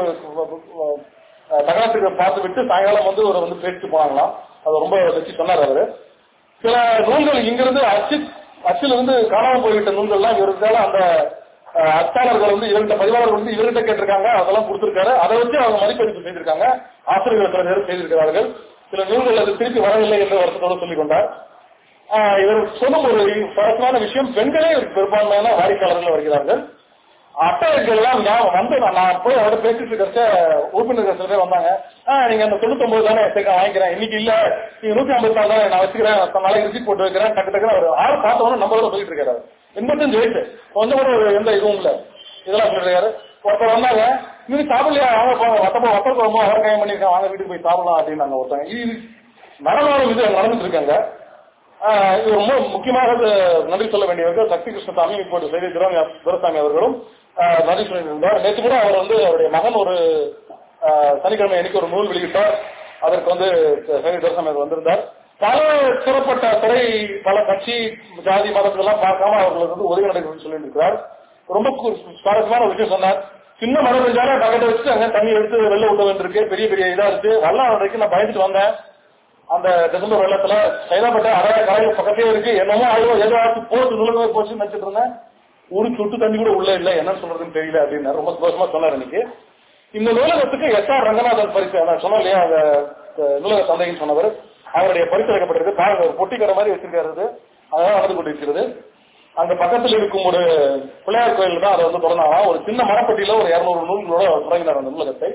தகவலுக்கு பார்த்து விட்டு சாயங்காலம் வந்து ஒரு வந்து பேசிட்டு போனாங்களாம். அது ரொம்ப வச்சு சொன்னார் அவரு. சில நூல்கள் இங்கிருந்து அச்சு அச்சிலிருந்து காணாமல் போய்விட்ட நூல்கள்லாம் இவருக்கால அந்த அச்சாளர்கள் வந்து இவர்கிட்ட பதிவாளர்கள் வந்து இவர்கிட்ட கேட்டிருக்காங்க, அதெல்லாம் கொடுத்திருக்காரு. அதை வச்சு அவங்க மதிப்பெடுப்பு செய்திருக்காங்க. ஆசிரியர்கள் சில பேர் செய்திருக்கிறார்கள். சில நூல்கள் அது திருப்பி வரவில்லை என்று வருத்தத்தோடு சொல்லிக் கொண்டார். இவர் சொல்லும் ஒரு பரஸ்பரமான விஷயம், பெண்களே பெரும்பான்மையான வாடிக்கையாளர்கள் வருகிறார்கள். அட்டைகள் எல்லாம் வந்து நான் போய் அவரோட பேசிட்டு இருக்கிற உறுப்பினர்கள் சில பேர் வந்தாங்க. நீங்க அந்த தொண்ணூத்தி ஒன்பது தானே வாங்கிக்கிறேன், இன்னைக்கு இல்ல நீங்க நூத்தி ஐம்பத்தி நாலு தானே நான் வச்சுக்கிறேன், நாளைக்கு ரிசிப்ட் போட்டு வைக்கிறேன். டக்கு டக்குன்னு அவர் ஆறு பார்த்தவொன்னு நம்ம சொல்லிட்டு இருக்காரு. எண்பத்தஞ்சு வயசு, கொஞ்சம் கூட ஒரு எந்த இதுவும் இல்ல. இதெல்லாம் சொல்லிருக்காரு. ஒருத்தர் வந்தாங்க, நீங்க சாப்பிடலையா, அவங்க வட்டப்போ வட்டல் குழம்போ அவர் கையம் பண்ணிருக்காங்க, வாங்க வீட்டுக்கு போய் சாப்பிடலாம் அப்படின்னு ஒருத்தாங்க. இது நடனாலும் இது நடந்துட்டு இருக்காங்க. இது ரொம்ப முக்கியமாக நன்றி சொல்ல வேண்டியவர்கள் சக்தி கிருஷ்ணசாமி, இப்போது செய்தி துரைசாமி அவர்களும் நன்றி சொல்லியிருந்தார். நேற்று கூட அவர் வந்து அவருடைய மகன் ஒரு சனிக்கிழமை அன்னைக்கு ஒரு நூல் வெளியிட்டார். அதற்கு வந்து செய்தி துரைசாமி அவர் வந்திருந்தார். பல சிறப்பட்ட துறை, பல கட்சி ஜாதி மதங்களெல்லாம் பார்க்காம அவர்களுக்கு வந்து உதவி நடைபெறும் சொல்லியிருக்கிறார். ரொம்ப சுவாரஸ்யமான விஷயம் சொன்னார். சின்ன மழை பெஞ்சாலே பக்கத்தை வச்சு அங்க தண்ணி எடுத்து வெள்ள விட வேண்டியிருக்கு, பெரிய பெரிய இதா இருக்கு. வெள்ளம் வரைக்கும் நான் பயந்துட்டு வந்தேன். அந்த டிசம்பர் வெள்ளத்துல சைதாப்பட்ட அரைய கரையில பக்கத்தே இருக்கு. என்னமோ ஆயிரம் ஏதாவது போட்டு நுழைவே போச்சு நினைச்சிட்டு இருந்தேன். ஒரு சொட்டு தண்ணி கூட உள்ள இல்ல, என்ன சொல்றதுன்னு தெரியல அப்படின்னு ரொம்ப சந்தோஷமா சொன்னார். இன்னைக்கு இந்த நூலகத்துக்கு எஸ் ஆர் ரங்கநாதன் பரிசு நான் சொன்னேன் இல்லையா, அந்த நூலக சந்தைன்னு சொன்னவர், அவருடைய பரிசு அளிக்கப்பட்டிருக்கு. பாருங்க, ஒரு பொட்டிக்கடை மாதிரி வச்சிருக்காரு. அதெல்லாம் நடந்து கொண்டிருக்கிறது. அந்த பக்கத்தில் இருக்கும் ஒரு பிள்ளையார் கோயில் தான் அதை வந்து தொடர்ந்தாலும் ஒரு சின்ன மரப்பட்டியில ஒரு இருநூறு நூல்களோட தொடங்கினார் அந்த நூலகத்தை.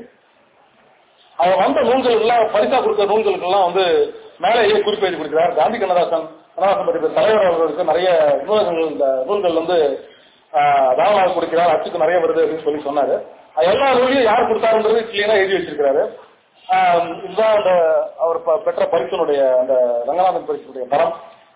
அவர் வந்த நூல்கள் எல்லாம் பரிசா கொடுத்த நூல்களுக்கு எல்லாம் வந்து மேலேயே குறிப்பெழுதி கொடுக்கிறார். காந்தி கண்ணதாசன் கண்ணதாசன் பற்றி தலைவர் அவர்களுக்கு நிறைய நூலகங்கள் இந்த நூல்கள் வந்து தானமாக கொடுக்கிறார், அச்சுக்கு நிறைய வருது அப்படின்னு சொல்லி சொன்னாரு. எல்லா நூலையும் யார் கொடுத்தாருன்றது கிளியரா எழுதி வச்சிருக்கிறாரு. இதுதான் அந்த அவர் பெற்ற பரிசனுடைய அந்த ரங்கநாதன் பரிசுடைய தரம்.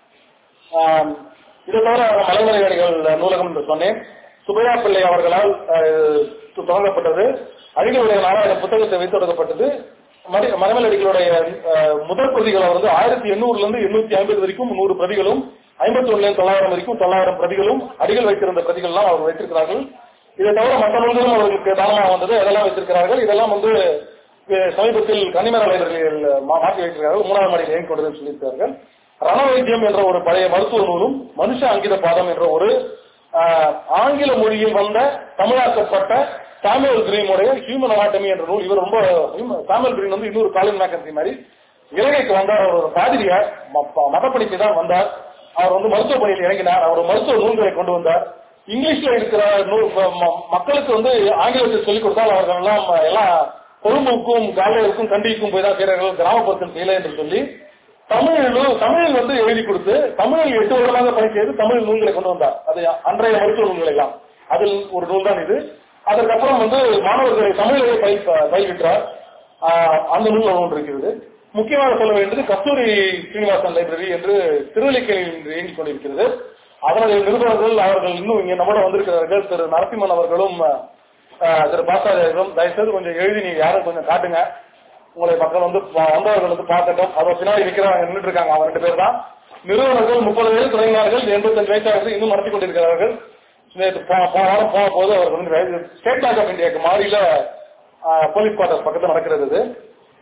இதை தவிர மலைமலை அடிகள் நூலகம் என்று சொன்னேன். சுபையா பிள்ளை அவர்களால் தொடங்கப்பட்டது. அடிகளுடைய நாளாயிரம் புத்தகத்தை வைத்து தொடங்கப்பட்டது. மலைமலை அடிகளுடைய முதல் பிரதிகளை வந்து ஆயிரத்தி எண்ணூறுல இருந்து எண்ணூத்தி ஐம்பது வரைக்கும் நூறு பிரதிகளும், ஐம்பத்தி ஒண்ணுல இருந்து தொள்ளாயிரம் வரைக்கும் தொள்ளாயிரம் பிரதிகளும் அடிகள் வைத்திருந்த பிரதிகள் எல்லாம் அவர் வைத்திருக்கிறார்கள். இதை தவிர மற்ற நூல்களும் அவர்களுக்கு தானமாக வந்தது, இதெல்லாம் வைத்திருக்கிறார்கள். இதெல்லாம் வந்து சமீபத்தில் கன்னிமர லைப்ரரியில் மாற்றி வைத்திருக்கிறார்கள். மூணாவது மாடியில் இயங்கிக் கொண்டது சொல்லியிருக்கிறார்கள். ரணவைத்தியம் என்ற ஒரு பழைய மருத்துவ நூலும், மனுஷ அங்கித பாதம் என்ற ஒரு ஆங்கில மொழியில் வந்த தமிழாக்கப்பட்ட சாமுவேல் கிரீனுடைய ஹியூமன் அனாட்டமி என்ற நூல். இவர் ரொம்ப சாமுவேல் கிரீன் வந்து இன்னொரு காலின் மேக்கன்சி மாதிரி இலங்கைக்கு வந்தார். அவர் ஒரு பாதிரியார், மதப்படிப்பு தான் வந்தார். அவர் வந்து மருத்துவ பணியில் இறங்கினார். அவர் மருத்துவ நூல்களை கொண்டு வந்தார். இங்கிலீஷ்ல இருக்கிற நூல் மக்களுக்கு வந்து ஆங்கிலத்தில் சொல்லிக் கொடுத்தால் அவர்கள் எல்லாம் எல்லாம் கொழும்புக்கும் காலையருக்கும் கண்டிக்கும் போய் தான் செய்கிறார்கள், கிராமப்புறத்தில் செய்யல என்று சொல்லி தமிழிலும் தமிழில் வந்து எழுதி கொடுத்து தமிழில் எட்டு வருடமாக பணி செய்து தமிழ் நூல்களை கொண்டு வந்தார். அது அன்றைய மருத்துவ நூல்கள் எல்லாம். அதில் ஒரு நூல் தான் இது. அதற்கப்புறம் வந்து மாணவர்களை தமிழிலேயே பயிற்றார். அந்த நூல் ஒன்று இருக்கிறது. முக்கியமாக சொல்ல வேண்டியது கஸ்தூரி ஸ்ரீனிவாசன் லைப்ரரி என்று திருவல்லிக்கேணியில் இயங்கிக் கொண்டிருக்கிறது. அதனுடைய நிருபர்கள் அவர்கள் இன்னும் இங்கே நம்மளோட வந்திருக்கிறார்கள். திரு நரசிம்மன் அவர்களும் திரு பாசாஜரும் தயவுசெய்து கொஞ்சம் எழுதி நீங்க யாரும் கொஞ்சம் காட்டுங்க. உங்களை மக்கள் வந்து வந்தவர்கள் வந்து பார்க்கட்டும். அவர் பின்னாடி நிற்கிறாங்க, நின்றுட்டு இருக்காங்க. அவங்க ரெண்டு பேர் தான் நிறுவனர்கள். முப்பது வயது தொடங்கினார்கள், எண்பத்தஞ்சு வயசாக இன்னும் நடத்தி கொண்டிருக்கிறார்கள். போன வாரம் போன போது அவர் வந்து ஸ்டேட் பேங்க் ஆஃப் இந்தியாவுக்கு மாறியில போலீஸ் குவார்டர்ஸ் பக்கத்தில் நடக்கிறது.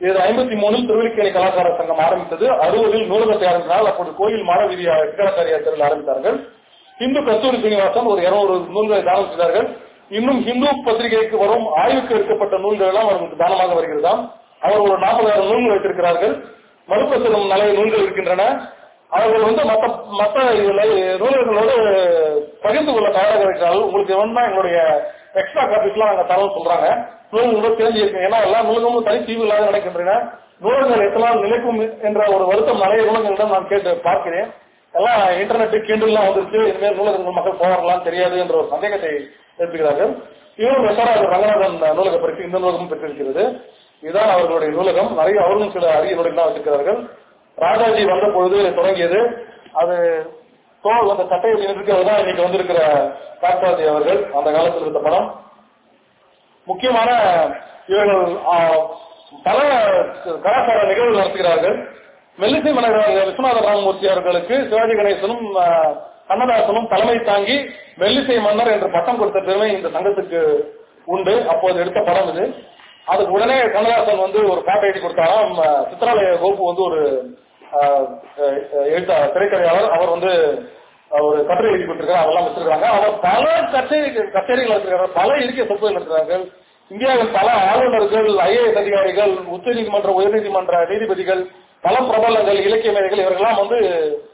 இது ஐம்பத்தி மூணில் திருவல்லிக்கேணி கலாச்சார சங்கம் ஆரம்பித்தது. அறுபதில் நூலகத்தை ஆரம்பித்தால் அப்போது கோயில் மாணவீதி சிக்கலாச்சாரியார் தெருவில் ஆரம்பித்தார்கள். இந்து கஸ்தூரி சீனிவாசன் ஒரு இருநூறு நூல்களை தானம் செய்தார்கள். இன்னும் ஹிந்து பத்திரிகைக்கு வரும் ஆய்வுக்கு எடுக்கப்பட்ட நூல்கள் எல்லாம் அவர்களுக்கு தானமாக வருகிறதாம். அவர் ஒரு நாற்பதாயிரம் நூல்கள் வைத்திருக்கிறார்கள். மறுபுறம் நிறைய நூல்கள் இருக்கின்றன. அவர்கள் வந்து மற்ற மற்ற நூல்களோடு பகிர்ந்து கொள்ள தயாராக இருக்கிறார்கள். உங்களுக்கு வேணும்னா எங்களுடைய எக்ஸ்ட்ரா காப்பீஸ் எல்லாம் நாங்கள் தரவும் சொல்றாங்க. நூல்களோட தெரிஞ்சிருக்கேன். ஏன்னா எல்லா நூல்களும் தனித்தீவு இல்லாத நடக்கின்றன. நூல்கள் எத்தனால் நிலைக்கும் என்ற ஒரு வருத்தம் நிறைய நூலகங்களிடம் நான் கேட்டு பார்க்கிறேன். எல்லாம் இன்டர்நெட் கிண்டல்லாம் வந்துருச்சு, இனிமேல் நூலகங்கள் மக்கள் போவார்களாம் தெரியாது என்ற ஒரு சந்தேகத்தை எழுப்புகிறார்கள். இவரும் வெசராஜர் ரங்கநாதன் நூலக பரிசு இந்த நூலகம் பெற்றிருக்கிறது. இதுதான் அவர்களுடைய நூலகம். நிறைய அவர்களும் சில அரிய நூலகம் வச்சிருக்கிறார்கள். ராஜாஜி வந்த பொழுது தொடங்கியது. அது தோல் அந்த சட்டையை இருக்கிறது தான் இன்னைக்கு வந்திருக்கிற காட்பாதி அவர்கள் அந்த காலத்தில் இருந்த படம். முக்கியமான இவர்கள் பல கலாச்சார நிகழ்வுகள் நடத்துகிறார்கள். மெல்லிசை மன்னர் விஸ்வநாத ராமமூர்த்தி அவர்களுக்கு சிவாஜி கணேசனும் கண்ணதாசனும் தலைமை தாங்கி மெல்லிசை மன்னர் என்று பட்டம் கொடுத்த பெருமை இந்த சங்கத்துக்கு உண்டு. அப்போது எடுத்த படம் இது. அதுக்கு உடனே கண்ணதாசன் வந்து ஒரு பாட்டை எழுதி கொடுத்தாராம். சித்ராலய கோப்பு வந்து ஒரு எழுத்த திரைக்கதையாளர். அவர் வந்து ஒரு கட்டுரை எழுதி கொடுத்திருக்காரு. அதெல்லாம் வச்சிருக்காங்க. அவர் பல கச்சேரி கச்சேரிகள் நடத்திருக்கிறார். பல இலக்கிய சொற்பொழிகள் நடத்துகிறார்கள். இந்தியாவில் பல ஆளுநர்கள், ஐஏஎஸ் அதிகாரிகள், உச்ச நீதிமன்ற உயர்நீதிமன்ற நீதிபதிகள், பல பிரபலங்கள், இலக்கிய மேதைகள் இவர்களெல்லாம் வந்து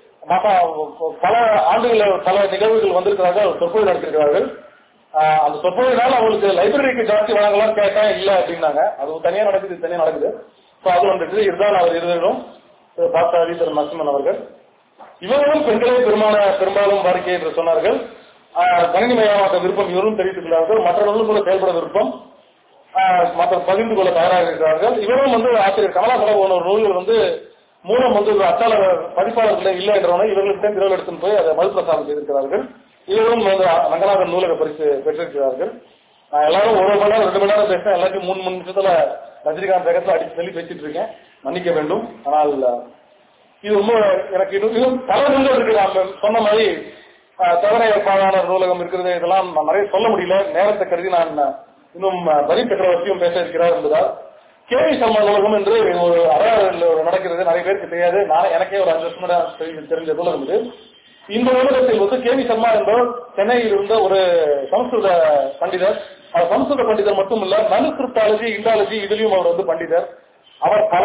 பல ஆண்டுகள் பல நிகழ்வுகள் வந்திருக்கிறார்கள். சொற்பொழிவு நடத்திருக்கிறார்கள். அந்த சொற்பொழிவினால் அவங்களுக்கு லைப்ரரிக்கு ஜாஸ்தி வழங்கலாம் கேட்டேன் இல்ல அப்படின்னாங்க. அது தனியா நடக்குது தனியா நடக்குது. அது வந்துட்டு இதுதான் அவர் இருந்தும் பாஸ்டாதி திரு நரசிம்மன் அவர்கள். இவர்களும் பெண்களே பெருமான பெரும்பாலும் வாடிக்கை என்று சொன்னார்கள். கணினிமயமாக்க விருப்பம் இவரும் தெரிவித்துள்ளார்கள். மற்றவர்களும் கூட செயல்பட விருப்பம் மற்ற பகிர்ந்து கொள்ள தயாராக இருக்கிறார்கள். இவரும் வந்து ஆசிரியர் கமலாசலம் ஒரு நூல்கள் வந்து மூலம் வந்து அச்சாளர் பதிப்பாளர்கள் இல்லை என்றவனை இவர்களுக்கு திருவள்ளுவர் எடுத்துன்னு போய் அதை மறுபிரசாரம் செய்திருக்கிறார்கள். இவரும் வந்து ரங்கநாதன் நூலக பரிசு பெற்றிருக்கிறார்கள். நான் எல்லாரும் ஒரு மணி நேரம் ரெண்டு மணி நேரம் பேசினேன். எல்லாத்தையும் மூணு மூணு நிமிஷத்துல ரஜினிகாந்த் வேகத்தில் அடிச்சு சொல்லி பேசிட்டு இருக்கேன். மன்னிக்க வேண்டும். ஆனால் இது ரொம்ப எனக்கு இன்னும் பல நூல்கள் இருக்கு. நான் சொன்ன மாதிரி தவறை பாழாளர் நூலகம் இருக்கிறது. இதெல்லாம் நான் நிறைய சொல்ல முடியல. நேரத்தை கருதி நான் இன்னும் வரி சக்கரவர்த்தியும் பேச இருக்கிறார் என்பதால் கே வி சர்மா நூலகம் என்று ஒரு அறையாளர் நடக்கிறது. நிறைய பேருக்கு தெரியாது. நான் எனக்கே ஒரு அஞ்சு வருஷம் தெரிஞ்ச நூலகம் இது. இந்த நூலகத்தில் வந்து கே வி சர்மா என்பவர் சென்னையில் இருந்த ஒரு சமஸ்கிருத பண்டிதர். அவர் சமஸ்கிருத பண்டிதர் மட்டும் இல்ல, மனுஸ்கிரிப்டாலஜி இண்டாலஜி இதுலயும் அவர் வந்து பண்டிதர். அவர் பல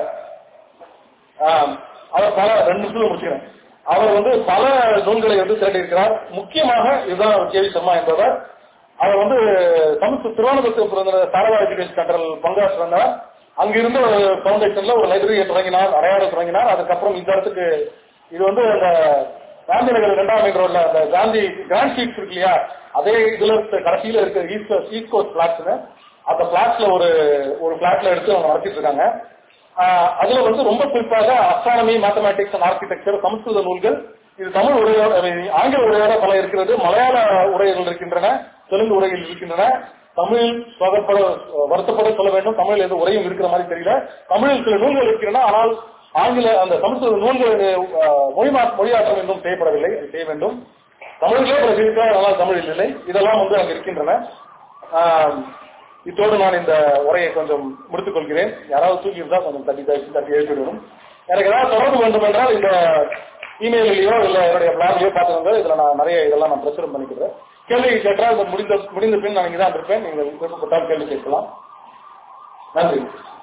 அவர் பல ரெண்டு நிமிஷம் முடிச்சுக்கிறேன். அவர் வந்து பல நூல்களை வந்து திரட்டியிருக்கிறார். முக்கியமாக இதுதான் கே வி சர்மா என்பவர். அவர் வந்து சமஸ்கிருத திருவனந்தபுரத்தில் சாரதா எஜுகேஷன் சென்டரில் பங்காற்றினார். அங்கிருந்த ஒரு பவுண்டேஷன்ல ஒரு லைப்ரரியை தொடங்கினார், அடையாளம் தொடங்கினார். அதுக்கப்புறம் இந்த இடத்துக்கு இது வந்து அந்த காந்தி நகர் இரண்டாம் மெயின் ரோட்ல அந்த காந்தி கிராண்ட் ஷீட்ஸ் இருக்கு இல்லையா, அதே இதுல கடைசியில இருக்க ஈஸ்ட் ஈஸ்ட் கோஸ்ட் பிளாட்ஸ் அந்த பிளாட்ஸ்ல ஒரு ஒரு பிளாட்ல எடுத்து அவங்க நடத்திட்டு இருக்காங்க. அதுல வந்து ரொம்ப குறிப்பாக அஸ்ட்ரானமி, மேத்தமேட்டிக்ஸ் அண்ட் ஆர்கிடெக்சர், சமஸ்கிருத நூல்கள். இது தமிழ் உரையோட ஆங்கில உரையோட பல இருக்கிறது. மலையாள உரைகள் இருக்கின்றன, தெலுங்கு உரைகள் இருக்கின்றன. தமிழில் சொகப்பட வருத்தப்பட சொல்ல வேண்டும். தமிழில் எந்த உரையும் இருக்கிற மாதிரி தெரியல. தமிழில் சில நூல்கள் இருக்கின்றன. ஆனால் ஆங்கில அந்த சமஸ்கிருத நூல்கள் மொழி மொழியாற்றம் என்றும் செய்யப்படவில்லை. அது செய்ய வேண்டும். தமிழிலே பிரசித்தால் தமிழில் இல்லை. இதெல்லாம் வந்து அங்கு இருக்கின்றன. இத்தோடு நான் இந்த உரையை கொஞ்சம் முடித்துக் கொள்கிறேன். யாராவது தூக்கி இருந்தால் கொஞ்சம் தட்டி தட்டி எழுப்பிவிடும். எனக்கு ஏதாவது தொடர்பு வேண்டும் என்றால் இந்த இமெயிலையோ இல்ல என்னுடைய பிளாக்லயோ பார்த்துக்கோங்க. இதுல நான் நிறைய இதெல்லாம் நான் பிரசுரம் பண்ணிக்கிறேன். கேள்வி கேட்டால் முடிந்த முடிந்த பின் நான் இங்கதான் இருப்பேன். நீங்கள் விருப்பப்பட்டால் கேள்வி கேட்கலாம். நன்றி.